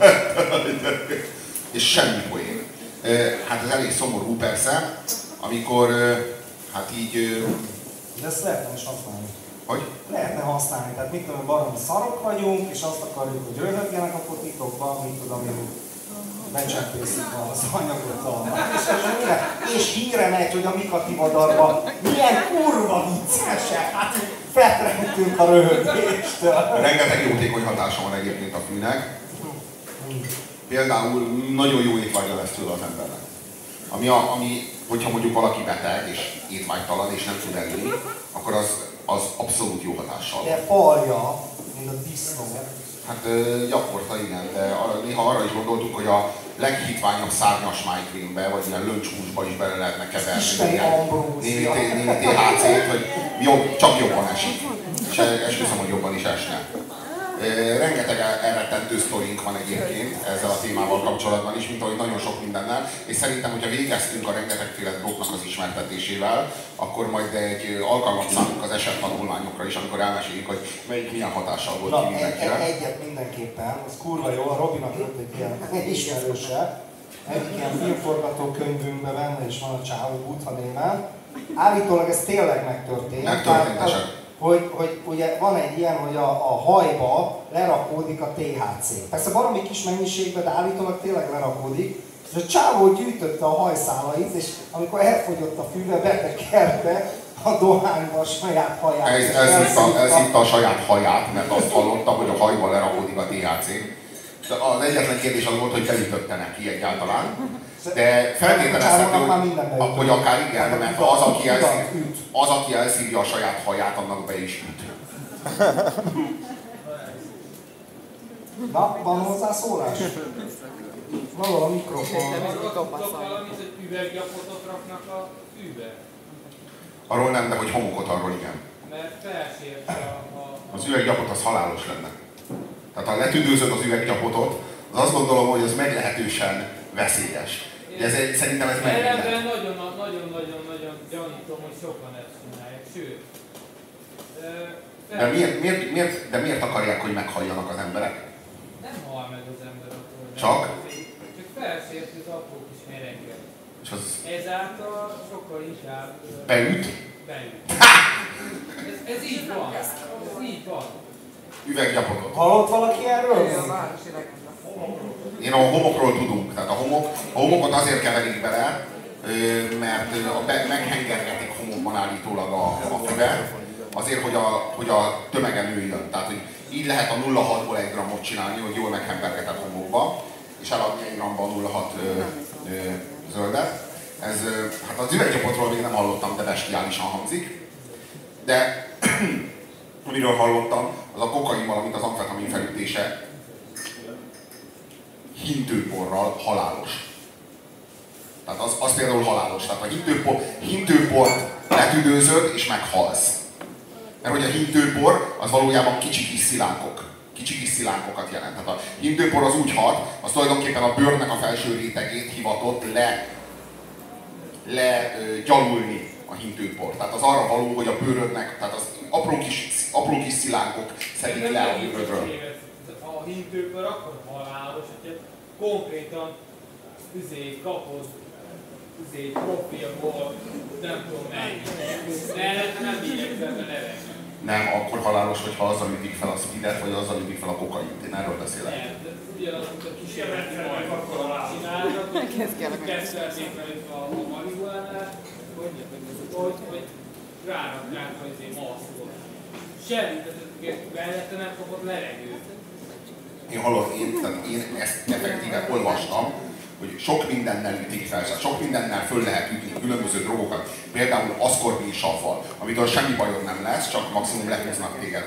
És semmi poén. Hát ez elég szomorú persze, amikor hát így... De ezt lehetne is használni. Hogy? Lehetne használni, tehát mit tudom, baromi szarok vagyunk, és azt akarjuk, hogy röhögjenek a titokban, mit tudom én, becsempészik az anyagot és híre megy, hogy a Mika Tivadarban milyen kurva viccesek, hát fetrengtünk a röhögéstől. Rengeteg jótékony hatása van egyébként a fűnek. Például nagyon jó étvágyra lesz tőle az embernek. Ami, hogyha mondjuk valaki beteg és étvágytalan és nem tud enni, akkor az abszolút jó hatással. De falja, mint a disznó. Hát gyakorta igen, de néha arra is gondoltuk, hogy a leghitványabb szárnyas májkrémbe, vagy ilyen löncshúsba is bele lehetne keverni némi THC-t, hogy csak jobban esik. És esküszöm, hogy jobban is esne. Rengeteg elrettentő sztorink van egyébként ezzel a témával kapcsolatban is, mint ahogy nagyon sok mindennel, és szerintem, hogyha végeztünk a rengetegféle drognak az ismertetésével, akkor majd egy alkalmat szánunk az esettanulmányokra is, amikor elmeséljük, hogy melyik milyen hatással volt ki mindenkire. Egyet mindenképpen, az kurva jó, a Robinak jött egy ilyen ismerőse, egyik ilyen filmforgatókönyvünkben benne is van a csávó Buddha néven. Állítólag ez tényleg megtörtént. Megtörtént. Hogy ugye van egy ilyen, hogy a hajba lerakódik a THC. Persze valami kis mennyiségben, de állítólag tényleg lerakódik. És a csávó gyűjtötte a hajszálait, és amikor elfogyott a füve, betekerte a dohányba a saját haját. Elszitta a saját haját, mert azt hallotta, hogy a hajba lerakódik a THC. Az egyetlen kérdés az volt, hogy beütötte neki egyáltalán. De feltételezhető, hogy akár igen, mert az, aki elszívja a saját haját, annak be is üt. Na, van hozzá szólás? Valahol a mikrofon. Tudok valamit, hogy üveggyapotot raknak a fűbe? Arról nem, de hogy homokot, arról igen. Mert felsérte Az üveggyapot az halálos lenne. Tehát ha letüdőzöd az üveggyapotot, az azt gondolom, hogy az meglehetősen veszélyes. Szerintem ez meg lehet. Nagyon gyanítom, hogy sokan ezt csinálják, sőt. De miért akarják, hogy meghalljanak az emberek? Nem hal meg az ember akkor. Csak? Csak felsért az apró kis mereget. És az... Ezáltal sokkal inkább... Beüt? Beüt. Ez így van. Ez így van. Üveggyapotot. Hallott valaki erről? Én a homokról tudunk. Tehát a homokot azért keverik bele, mert meghengergetik homokban állítólag a füvet, azért, hogy a tömege nőjön. Tehát, hogy így lehet a 0,6-ból 1 grammot csinálni, hogy jól meghengergetett homokba, és eladni 1 gramban 0,6 zöldet. Hát az üveggyapotról még nem hallottam, de bestiálisan hangzik. De amiről hallottam, az a kokain, valamint az amfetamin felütése hintőporral halálos. Tehát az például halálos. Tehát a hintőport letüdőzöd és meghalsz. Mert hogy a hintőpor az valójában kicsi kis szilánkok. Kicsi kis szilánkokat jelent. Tehát a hintőpor az úgy hat, az tulajdonképpen a bőrnek a felső rétegét hivatott gyalulni a hintőpor. Tehát az arra való, hogy a bőrödnek, tehát az apró kis szilánkok szedik le a bőrödről. A hintőkör akkor halálos, hogyha konkrétan kapod profilból, nem tudom melyik. Nem bírják a levegőt. Nem, akkor halálos, hogyha azzal ütik fel a speedet, vagy azzal ütik fel a kokaint. Én erről beszélek. Nem, de ugyanazt a kísérleti majd akkor csinálnak, tesztelték velük a marihuánát, hogy rárakják az maszkot. Semmi, tehát mellette nem kapott levegőt. Én ezt effektíve olvastam, hogy sok mindennel ütik fel, sok mindennel föl lehet ütni különböző drogokat, például aszkorbinsaffal, amitől semmi bajod nem lesz, csak maximum lehúznak téged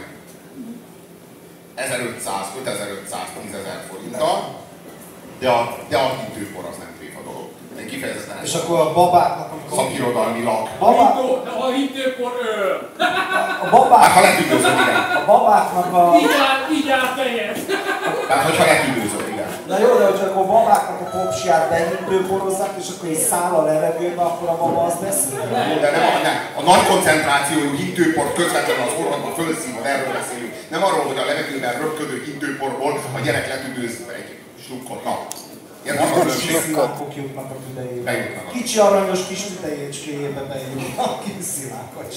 1500, 5500, 10.000 forinttal, de a hintőkor az nem tréfa dolog. Én kifejezetten és akkor a babáknak, amikor... szakirodalmilag. A hintőkor A babák... Hát ha letüdőzöd, igen. A babáknak a... így áll fejed. Tehát hogyha letüdőzöd, igen. Na jó, de hogyha akkor a babáknak a popsját behintőporozzák, és akkor egy száll a levegőbe, akkor a baba az beszél. De nem. A nagy koncentrációjú hintőport közvetlenül az orrodba fölszívod, erről beszélünk. Nem arról, hogy a levegőben röpködő hintőporból a gyerek letüdőz egy slukkot. Na, értem a különbség? Szilánkok jutnak a tüdejébe. Kicsi aranyos kis tüdejécskéjébe bejutnak a kis szilánkot.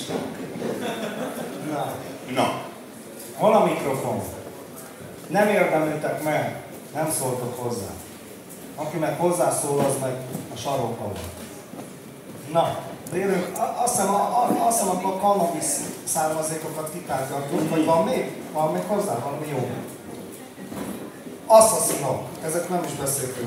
Na. Hol a mikrofon? Nem érdemültek meg, nem szóltok hozzá. Aki meg hozzászól, az meg a sarokba van. Na, térünk, azt hiszem akkor a cannabis származékokat kitárgyaltunk, vagy van még? Van még hozzá? Valami jó? Asszaszinok, ezek nem is beszéltünk.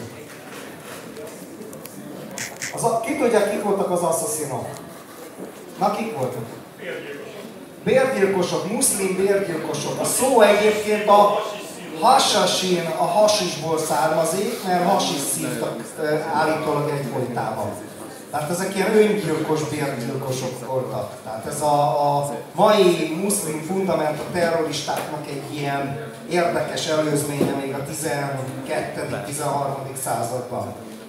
Ki tudják, kik voltak az asszaszinok? Na, kik voltak? Bérgyilkosok, muszlim bérgyilkosok. A szó egyébként a hasasin, a hasisból származik, mert hasis szívtak állítólag egyfolytában. Tehát ezek ilyen öngyilkos bérgyilkosok voltak. Tehát ez a mai muszlim fundamenta terroristáknak egy ilyen érdekes előzménye még a 12.-13. században.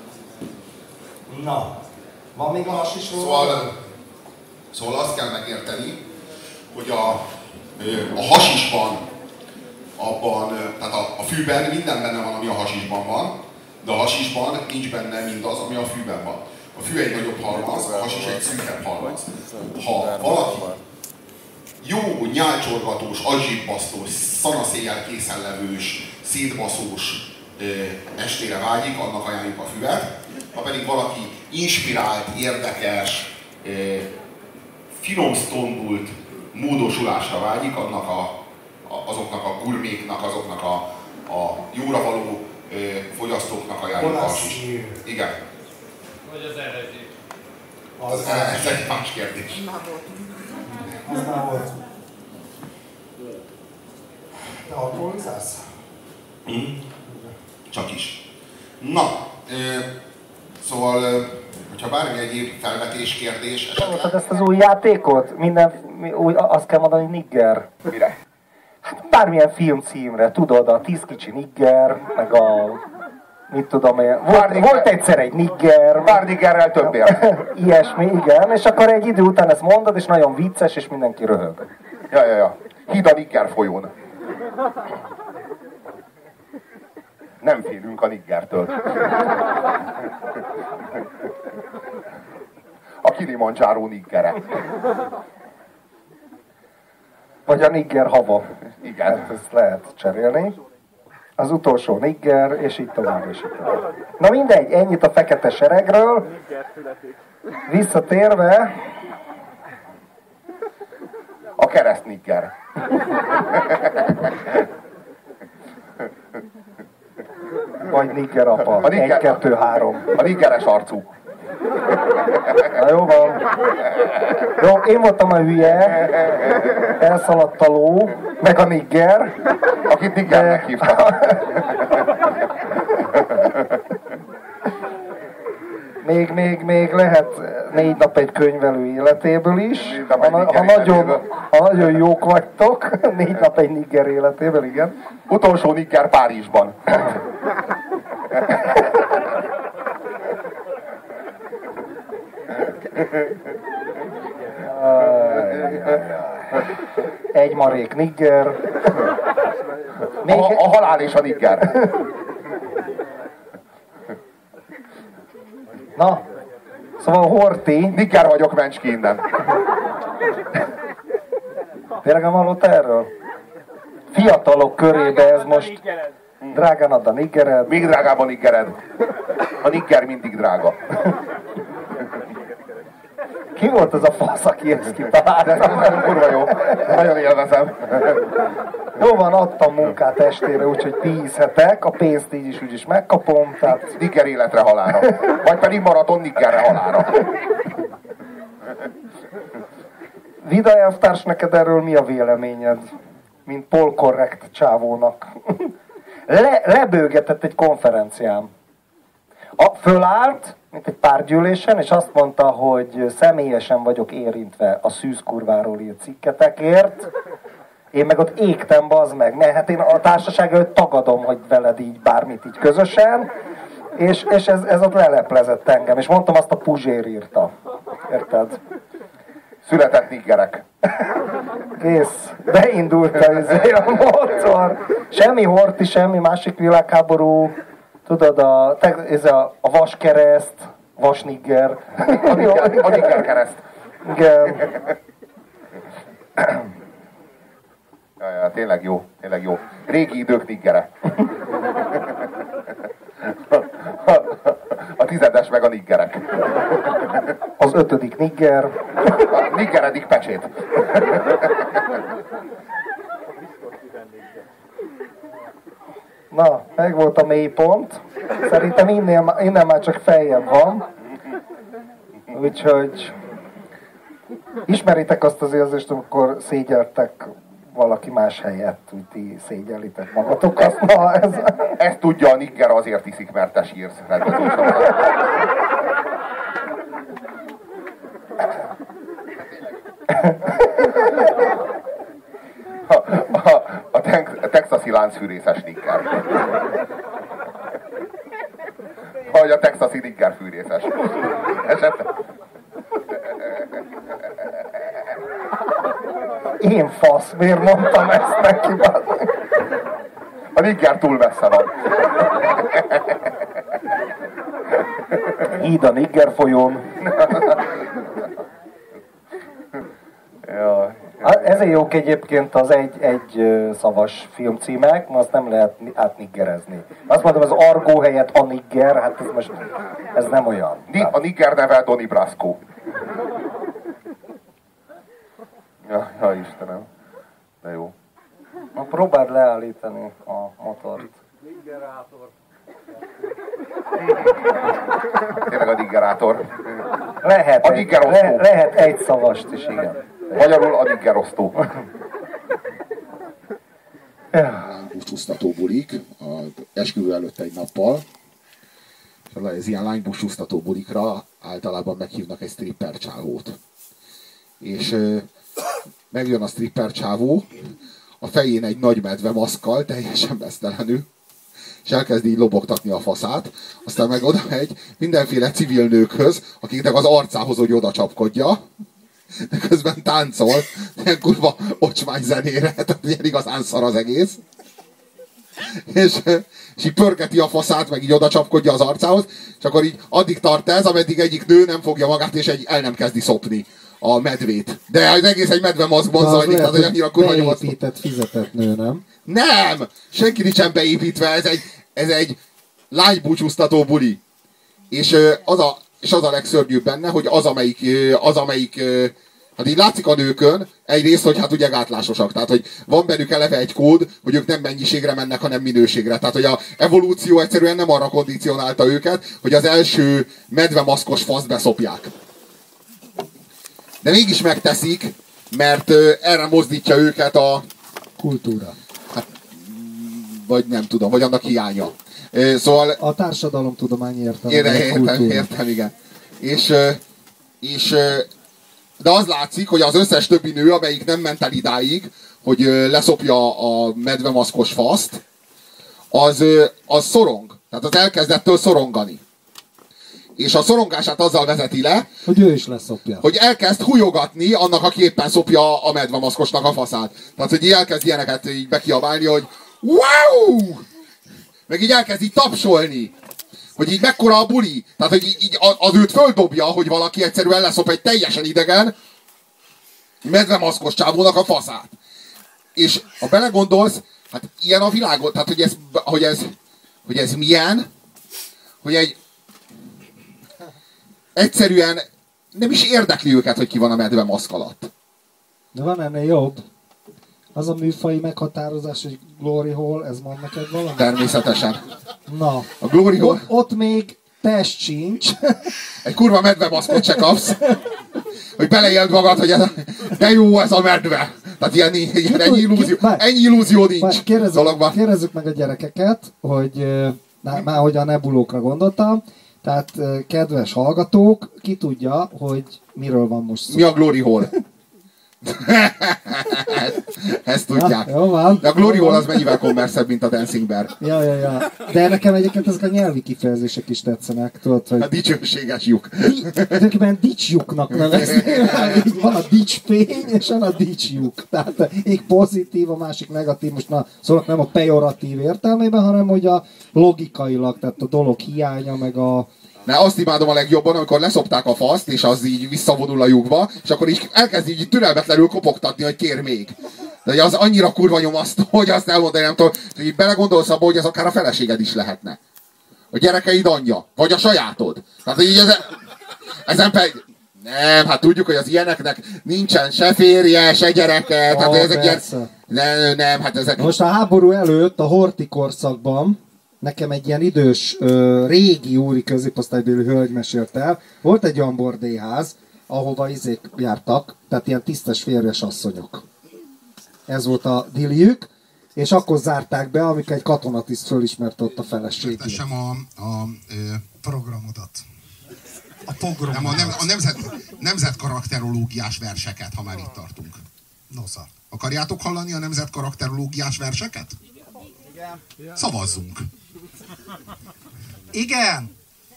Na, van még a hasisról? Szóval azt kell megérteni, hogy a hasisban, tehát a fűben minden benne van, ami a hasisban van, de a hasisban nincs benne mindaz, ami a fűben van. A fű egy nagyobb halmaz, a hasis egy szűkebb halmaz. Ha valaki jó, nyálcsorgatós, agyzsibbasztós, szanaszéjjel készenlevős, szétbaszós estére vágyik, annak ajánljuk a füvet. Ha pedig valaki inspirált, érdekes, finomsztondult módosulásra vágyik, azoknak a gurméknak, azoknak a jóra való fogyasztóknak ajánljuk a hasis. Igen. Vagy az eredeti. Ez egy más kérdés. Az már volt. Te alkoholizálsz? Csak is. Na, szóval, hogyha bármi egyéb felvetés, kérdés esetleg... Ezt az új játékot? Azt kell mondani, nigger. Mire? Hát bármilyen filmcímre, tudod, a 10 kicsi nigger, meg a... Mit tudom én, volt egyszer egy nigger. Pár niggerrel többért. Ilyesmi, igen, és akkor egy idő után ezt mondod, és nagyon vicces, és mindenki röhög. Ja. Híd a nigger folyón. Nem félünk a niggertől. A Kilimanjaro niggere. Vagy a nigger hava. Igen. Hát ezt lehet cserélni. Az utolsó nigger, és így tovább, és így tovább. Na mindegy, ennyit a fekete seregről. Visszatérve... A kereszt nigger. Vagy nigger apa. A nigger... 1, 2, 3. A niggeres arcú. Na jó van. Jó, én voltam a hülye, elszaladt a ló, meg a nigger. Akit niggernek hívtak. Még lehet 4 nap egy könyvelő életéből is. Ha nagyon jók vagytok, 4 nap egy nigger életéből, igen. Utolsó nigger Párizsban. Egy marék nigger, A halál és a nigger. Na, szóval Horthy... Nigger vagyok, mencs ki innen. Tényleg nem hallott erről? Fiatalok körébe ez most... Drágán ad a niggered. Még drágább a niggered. A nigger mindig drága. Ki volt az a fasz, aki ezt kitalálta? Ez nagyon kurva jó. Nagyon élvezem. Jó van, adtam munkát estére, úgyhogy bízhetek. A pénzt így is úgyis megkapom. Tehát... Nigger életre halálra. Vagy pedig maraton niggerre halálra. Vida elvtárs, neked erről mi a véleményed? Mint polkorrekt csávónak. Lebőgetett egy konferencián. Fölállt, mint egy pártgyűlésen, és azt mondta, hogy személyesen vagyok érintve a szűzkurváról írt cikketekért. Én meg ott égtem, bazd meg, mert hát én a társaság előtt tagadom, hogy veled így bármit így közösen, és ez ott leleplezett engem, és mondtam, azt a Puzsér írta. Érted? Született niggerek. Kész. Beindult a motor. Semmi Horthy, semmi másik világháború. Tudod, a vaskereszt, vasnigger. A nigger kereszt. Igen. Ja, tényleg jó, tényleg jó. Régi idők niggere. A 10-es meg a niggerek. Az 5. nigger. A niggeredik pecsét. Na, meg volt a mélypont. Szerintem innen már csak feljebb van. Úgyhogy ismeritek azt az érzést, amikor szégyeltek valaki más helyett, úgy ti szégyelitek magatokat. Na, Ezt tudja a nigger, azért iszik, mert te sírsz. A texasi láncfűrészes nigger. Vagy a texasi nigger fűrészes. Esetleg. Én fasz, miért mondtam ezt neki? A nigger túl messze van. Híd a Nigger folyón. Jaj. Ezért jók egyébként az egy szavas filmcímek, ma azt nem lehet átniggerezni. Azt mondom, az Argó helyett a nigger, hát ez most, ez nem olyan. A nigger neve Donnie Brasco. Ja, Istenem. De jó. Na, próbáld leállítani a motort. Tényleg a niggerátor. Lehet egy szavast is, igen. Magyarul a niggerosztó. Lánybúcsúztató bulik, az esküvő előtt egy nappal. Ez ilyen lánybúcsúztató bulikra általában meghívnak egy stripper csávót. És megjön a stripper csávó, a fején egy nagy medve maszkkal, teljesen mesztelenül, és elkezdi így lobogtatni a faszát, aztán meg oda megy mindenféle civil nőkhöz, akiknek az arcához, hogy oda csapkodja, de közben táncol, ilyen kurva ocsmány zenére, tehát ilyen igazán szar az egész. És így pörgeti a faszát, meg így oda csapkodja az arcához, és akkor így addig tart ez, ameddig egyik nő nem fogja magát, és el nem kezdi szopni a medvét. De az egész egy medve maszkban zajlik, tehát hogy annyira kurva nyomasztó. Beépített, fizetett nő, nem? Nem! Senki nincsen beépítve, ez egy lánybúcsúztató buli. És az a legszörnyűbb benne, hogy az, amelyik hát így látszik a nőkön, egyrészt, hogy hát ugye gátlásosak. Tehát, hogy van bennük eleve egy kód, hogy ők nem mennyiségre mennek, hanem minőségre. Tehát, hogy a evolúció egyszerűen nem arra kondicionálta őket, hogy az első medvemaszkos faszt beszopják. De mégis megteszik, mert erre mozdítja őket a kultúra. Hát, vagy nem tudom, vagy annak hiánya. Szóval... A társadalomtudományi értelem. Értem, igen. De az látszik, hogy az összes többi nő, amelyik nem ment el idáig, hogy leszopja a medvemaszkos faszt, az szorong. Tehát az elkezdettől szorongani. És a szorongását azzal vezeti le, hogy ő is leszopja. Hogy elkezd hújogatni annak, aki éppen szopja a medvemaszkosnak a faszát. Tehát, hogy elkezd ilyeneket így bekiabálni, hogy wow! Meg így elkezd így tapsolni. Hogy így mekkora a buli. Tehát, hogy így az őt földobja, hogy valaki egyszerűen leszop egy teljesen idegen medvemaszkos csávónak a faszát. És ha belegondolsz, hát ilyen a világon, tehát hogy ez milyen, hogy egy egyszerűen nem is érdekli őket, hogy ki van a medvemaszk alatt. De van ennél jobb. Az a műfai meghatározás, hogy Glory Hole, ez mond neked valami? Természetesen. Na, A Glory Hole... ott még test sincs. Egy kurva medvemaszkot se kapsz. Hogy beleéld magad, hogy de jó ez a medve. Tehát ennyi illúzió nincs. Kérdezzük meg a gyerekeket, hogy már hogy a nebulókra gondoltam. Tehát kedves hallgatók, ki tudja, hogy miről van most szó. Mi a Glory Hole? Ezt tudják. Ja, jó van. De a Glory Hole az mennyivel kommerszebb, mint a Dancing Bear. Ja. De nekem egyébként ezek a nyelvi kifejezések is tetszenek. Tudod, hogy... A dicsőséges lyuk. Tulajdonképpen dicslyuknak nevezték. Van a dicsfény, és van a dicslyuk. Tehát egyik pozitív, a másik negatív. Most szóval nem a pejoratív értelmében, hanem hogy a logikailag, tehát a dolog hiánya, meg a... Ne, azt imádom a legjobban, amikor leszopták a faszt, és az így visszavonul a lyukba, és akkor így elkezd így türelmetlenül kopogtatni, hogy kér még. De az annyira kurva nyomasztó, hogy azt elmondani nem tudom, hogy így belegondolsz abba, hogy ez akár a feleséged is lehetne. A gyerekeid anyja, vagy a sajátod. Tehát így ezen pedig... Nem, hát tudjuk, hogy az ilyeneknek nincsen se férje, se gyereke. Tehát ezek ilyen... Nem, hát ezek... Most a háború előtt, a horti korszakban, nekem egy ilyen idős, régi úri középosztálybeli hölgy mesélt el, volt egy olyan bordélyház, ahova izék jártak, tehát ilyen tisztes férjes asszonyok. Ez volt a diliük, és akkor zárták be, amikor egy katonatiszt fölismerte ott a feleségét. Tessem a programodat. A pogrom. Nem, a nemzetkarakterológiás verseket, ha már itt tartunk. Nosza. Akarjátok hallani a nemzetkarakterológiás verseket? Igen. Szavazzunk. Igen.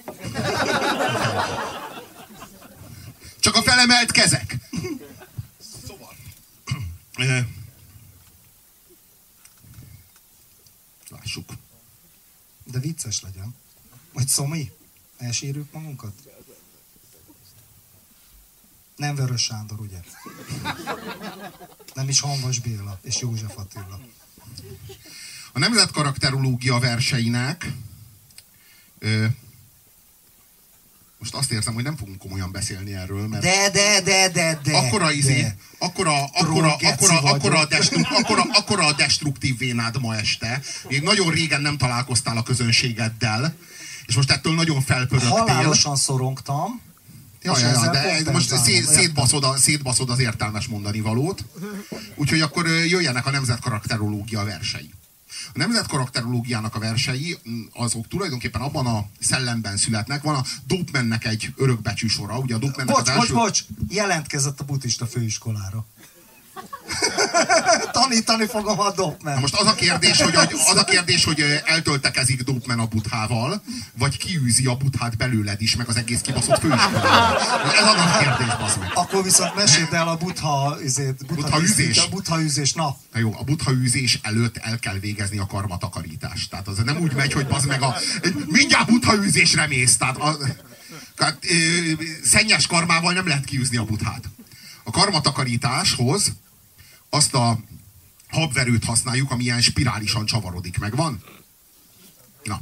Csak a felemelt kezek. Szóval. Lássuk. De vicces legyen. Vagy Szomi? Elsírjuk magunkat? Nem Vörös Sándor, ugye? Nem is Hanvas Béla és József Attila. A nemzetkarakterológia verseinek most azt érzem, hogy nem fogunk komolyan beszélni erről, mert akkora a destruktív vénád ma este. Még nagyon régen nem találkoztál a közönségeddel, és most ettől nagyon felpörögtél. Halálosan szorongtam. Ja, de most szétbaszod az értelmes mondani valót. Úgyhogy akkor jöjjenek a nemzetkarakterológia versei. A nemzetkarakterológiának a versei, azok tulajdonképpen abban a szellemben születnek. Van a Dopemannek egy örökbecsű sora. Ugye a Dopemannek bocs! Jelentkezett a buddhista főiskolára. Tanítani fogom a Dopeman. Most az a kérdés, hogy eltöltekezik Dopeman a buddhával, vagy kiűzi a buddhát belőled is, meg az egész kibaszott főiskolát. Ez az a kérdés, bazd meg. Akkor viszont meséld el a buddha űzés, na. Na jó, a buddha űzés előtt el kell végezni a karmatakarítást. Tehát az nem úgy megy, hogy bazd meg mindjárt buddha űzésre mész. Tehát szennyes karmával nem lehet kiűzni a buddhát. A karmatakarításhoz azt a habverőt használjuk, ami ilyen spirálisan csavarodik. Megvan? Na.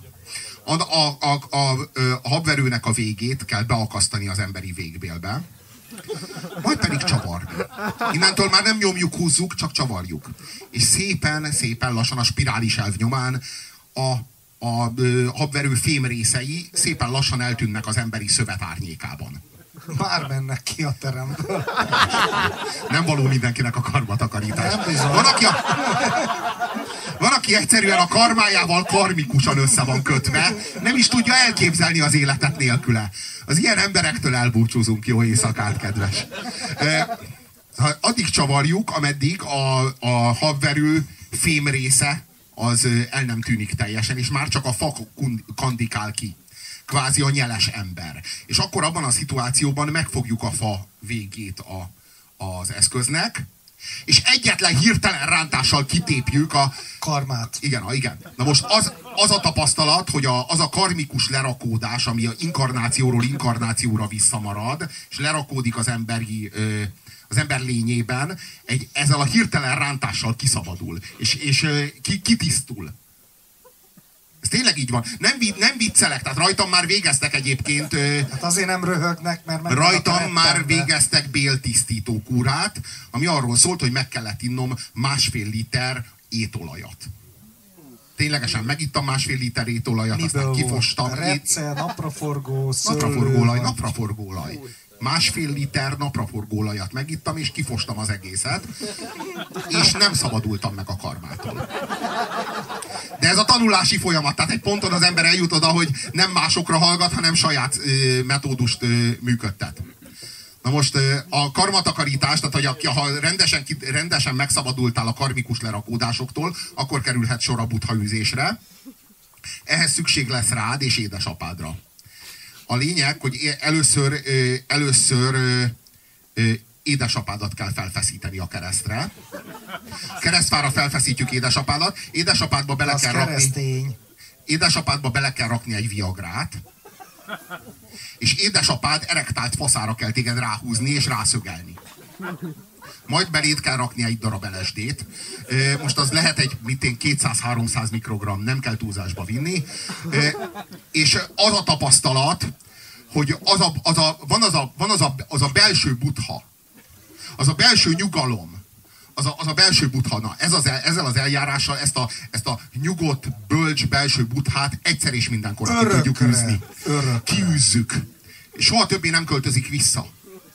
A habverőnek a végét kell beakasztani az emberi végbélbe, majd pedig csavarni. Innentől már nem nyomjuk, húzzuk, csak csavarjuk. És szépen lassan a spirális elv nyomán a habverő fémrészei szépen lassan eltűnnek az emberi szövet árnyékában. Már mennek ki a teremből. Nem való mindenkinek a karmatakarítás. Van, aki egyszerűen a karmájával karmikusan össze van kötve, nem is tudja elképzelni az életet nélküle. Az ilyen emberektől elbúcsúzunk, jó éjszakát, kedves. Addig csavarjuk, ameddig a habverő fémrésze az el nem tűnik teljesen, és már csak a fa kandikál ki. Kvázi a nyeles ember. És akkor abban a szituációban megfogjuk a fa végét az eszköznek, És egyetlen hirtelen rántással kitépjük a karmát. Igen. Na most az a tapasztalat, hogy az a karmikus lerakódás, ami a inkarnációról inkarnációra visszamarad, és lerakódik az ember lényében, ezzel a hirtelen rántással kiszabadul, és kitisztul. Ez tényleg így van. Nem viccelek, tehát rajtam már végeztek egyébként... Hát azért nem röhögnek, mert... Rajtam már végeztek béltisztító kúrát, ami arról szólt, hogy meg kellett innom 1,5 liter étolajat. Ténylegesen megittam 1,5 liter étolajat, aztán kifostam. Repce, napraforgó, szőlő... Napraforgóolaj. 1,5 liter napraforgóolajat megittam, és kifostam az egészet, és nem szabadultam meg a karmától. De ez a tanulási folyamat, tehát egy ponton az ember eljut oda, hogy nem másokra hallgat, hanem saját metódust működtet. Na most a karmatakarítás, tehát hogy ha rendesen megszabadultál a karmikus lerakódásoktól, akkor kerülhet sor a buddhaüzésre. Ehhez szükség lesz rád és édesapádra. A lényeg, hogy először édesapádat kell felfeszíteni a keresztre. Keresztfára felfeszítjük édesapádat. Édesapádba bele kell rakni egy viagrát. És édesapád erektált faszára kell téged ráhúzni és rászögelni. Majd beléd kell rakni egy darab LSD-t. Most az lehet egy 200-300 mikrogramm, nem kell túlzásba vinni. És az a tapasztalat, hogy van az a belső buddha, az a belső nyugalom, az a belső buddha. Na, ezzel az eljárással ezt a nyugodt, bölcs belső buddhát egyszer és mindenkorra ki tudjuk űzni. Kiűzzük. Soha többé nem költözik vissza.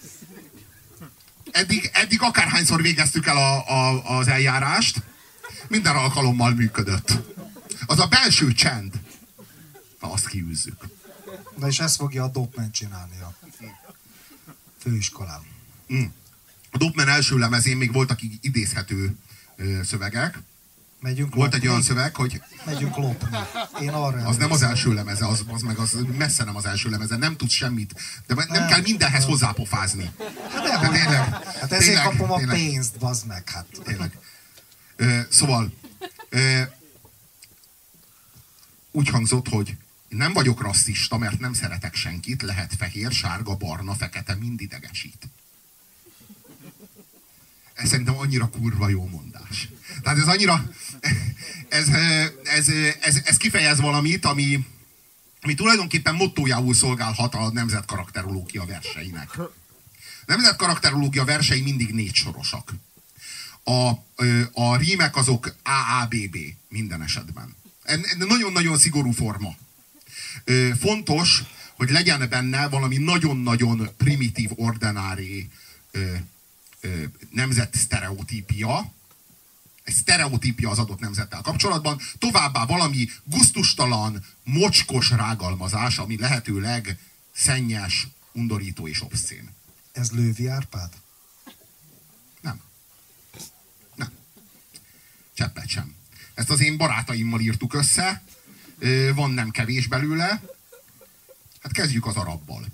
Eddig akárhányszor végeztük el az eljárást, minden alkalommal működött. Az a belső csend. Na, azt kiűzzük. Na és ezt fogja a Dopeman csinálni a főiskolán. A Dopeman első lemezén még voltak idézhető szövegek. Volt egy olyan szöveg, hogy... Megyünk lopni. Én arra az nem az első lemeze, az messze nem az első lemeze, nem tudsz semmit. De nem kell mindenhez hozzápofázni. Hát ezért kapom a pénzt, bazd meg. Hát. Tényleg. Szóval úgy hangzott, hogy nem vagyok rasszista, mert nem szeretek senkit, lehet fehér, sárga, barna, fekete, mind idegesít. Ez szerintem annyira kurva jó mondás. Tehát ez annyira... Ez kifejez valamit, ami tulajdonképpen mottójául szolgálhat a nemzetkarakterológia verseinek. A nemzetkarakterológia versei mindig 4 sorosak. A rímek azok AABB minden esetben. Nagyon-nagyon szigorú forma. Fontos, hogy legyen benne valami nagyon-nagyon primitív, ordinári nemzet sztereotípia. Egy sztereotípia az adott nemzettel kapcsolatban. Továbbá valami gusztustalan, mocskos rágalmazás, ami lehetőleg szennyes, undorító és obszcén. Ez Lővi Árpád? Nem. Cseppet sem. Ezt az én barátaimmal írtuk össze. Van nem kevés belőle. Hát kezdjük az arabbal.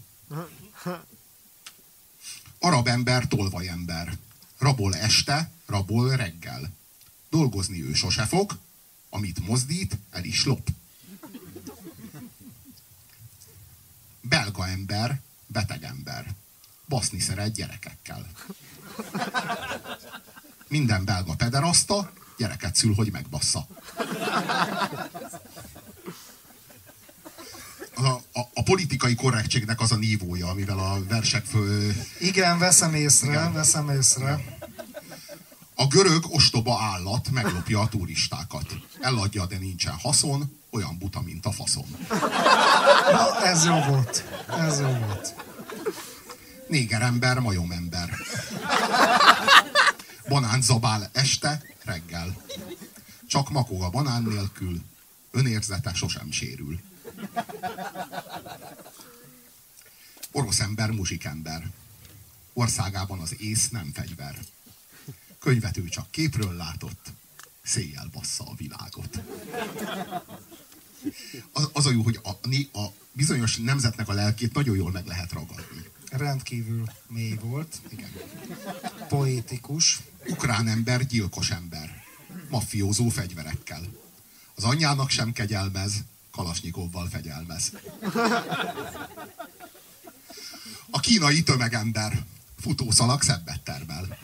Arab ember, tolvaj ember. Rabol este, rabol reggel. Dolgozni ő sose fog, amit mozdít, el is lop. Belga ember, beteg ember. Baszni szeret gyerekekkel. Minden belga pederasta, gyereket szül, hogy megbassza. A politikai korrektségnek az a nívója, amivel a versek Igen, veszem észre. A görög ostoba állat meglopja a turistákat. Eladja, de nincsen haszon, olyan buta, mint a faszom. Na, ez jó volt. Négerember, majomember. Banánt zabál este, reggel. Csak makog a banán nélkül, önérzete sosem sérül. Orosz ember, muzsikember. Országában az ész nem fegyver. Könyvet ő csak képről látott, széjjel bassza a világot. Az a jó, hogy a bizonyos nemzetnek a lelkét nagyon jól meg lehet ragadni. Rendkívül mély volt. Igen. Poétikus. Ukrán ember, gyilkos ember. Maffiózó fegyverekkel. Az anyjának sem kegyelmez, Kalasnyikovval fegyelmez. A kínai tömegember. Futószalag szebbet termel.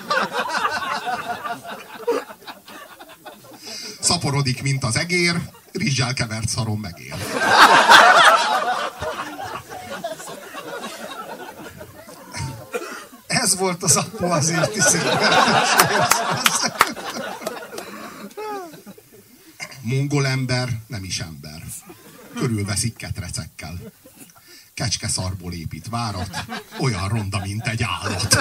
Szaporodik, mint az egér, rizssel kevert szaron megél. Ez volt az apu, azért hiszik. Mongol ember, nem is ember. Körülveszik ketrecekkel. Kecske szarból épít várat, olyan ronda, mint egy állat.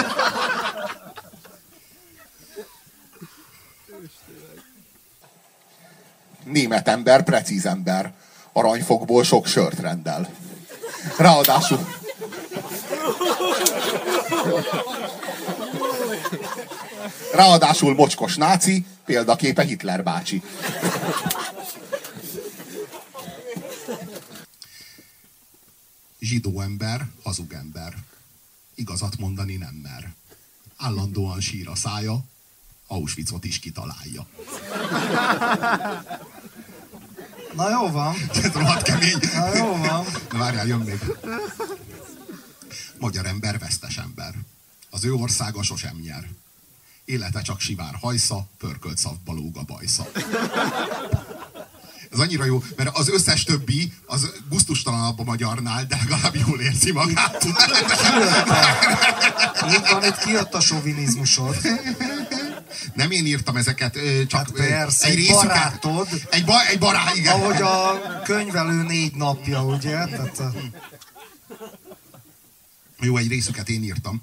Német ember, precíz ember. Aranyfokból sok sört rendel. Ráadásul mocskos náci, példaképe Hitler bácsi. Zsidó ember, hazug ember. Igazat mondani nem mer. Állandóan sír a szája, Auschwitzot is kitalálja. Na jó van. Rohadt kemény. Na jó van. Na várjál, jön még. Magyar ember, vesztes ember. Az ő országa sosem nyer. Élete csak sivár hajsza, pörkölt szavba lóg a bajsza. Ez annyira jó, mert az összes többi az gusztustalanabb a magyarnál, de legalább jól érzi magát. Itt van, itt kijött a sovinizmusod. Nem én írtam ezeket, csak hát persze, egy barátod. Egy barát, igen. Ahogy a könyvelő 4 napja, ugye? Tehát Jó, egy részüket én írtam.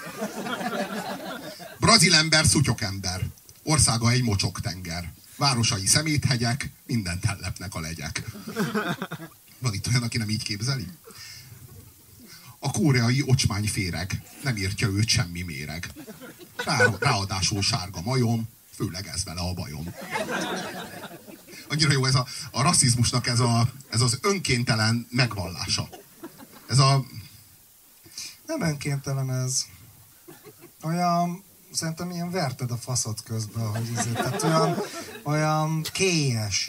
Brazil ember, szutyok ember. Országa egy mocsok tenger. Városai szeméthegyek, mindent ellepnek a legyek. Van itt olyan, aki nem így képzeli? A koreai ocsmány féreg. Nem írtja őt semmi méreg. Ráadásul sárga majom, főleg ez vele a bajom. Annyira jó ez a rasszizmusnak ez az önkéntelen megvallása. Ez a... Nem önkéntelen ez. Olyan, szerintem ilyen verted a faszod közben, hogy izé, tehát olyan kélyes,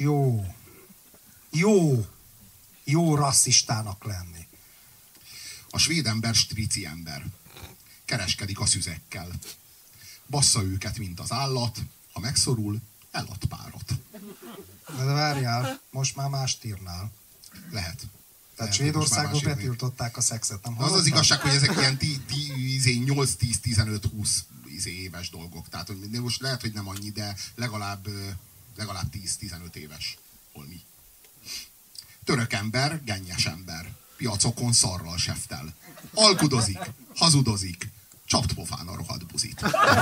jó rasszistának lenni. A svéd ember strici ember. Kereskedik a szüzekkel. Bassza őket, mint az állat, ha megszorul, elad párat. De várjál, most már mást írnál. Lehet. Tehát Svédországban betiltották a szexet, nem az az igazság, hogy ezek ilyen 8-10-15-20 éves dolgok. Tehát most lehet, hogy nem annyi, de legalább 10-15 éves holmi. Török ember, gennyes ember. Piacokon szarral seftel. Alkudozik, hazudozik, csapd pofán a rohadt buzit.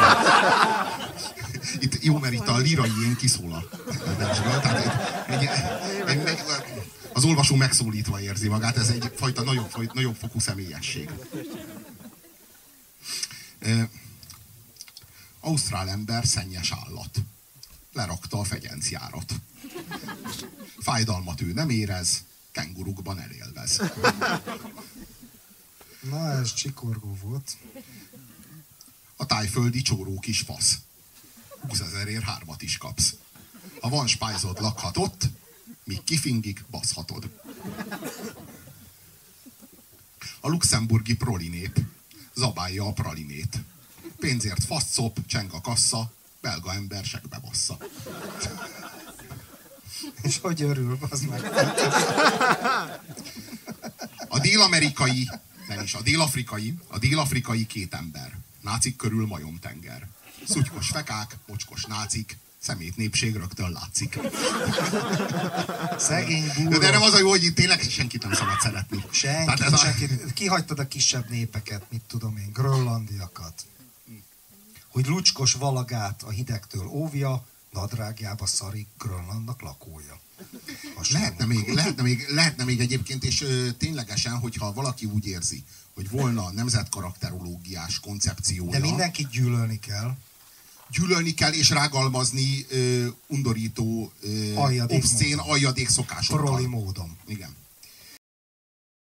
Itt, jó, mert itt a lírai én kiszól a versből. Tehát az olvasó megszólítva érzi magát, ez egyfajta nagyobb fokú személyesség. Ausztrál ember, szennyes állat. Lerakta a fegyencjárat. Fájdalmat ő nem érez, kengurukban elélvez. Na, ez csikorgó volt. A tájföldi csóró kis fasz. 20 000-ért 3-at is kapsz. Ha van spájzod, lakhatott, míg kifingik, baszhatod. A luxemburgi prolinép zabálja a pralinét. Pénzért faszcop, cseng a kassa, belga ember segbe bassza. És hogy örül, az meg. A dél-amerikai, nem is, a dél-afrikai két ember. Nácik körül majomtenger. Szutykos fekák, mocskos nácik, szemét népség rögtön látszik. Szegény búrok. De nem az a jó, hogy tényleg senkit nem szabad szeretni. Senki. Kihagytad a kisebb népeket, mit tudom én, grönlandiakat. Hogy lucskos valagát a hidegtől óvja, nadrágjába szarik Grönlandnak lakója. Lehetne még egyébként, és ténylegesen, hogyha valaki úgy érzi, hogy volna nemzetkarakterológiás koncepciója. De mindenkit gyűlölni kell. Gyűlölni kell és rágalmazni undorító, obszcén aljadék szokásokkal. Proli módon. Igen.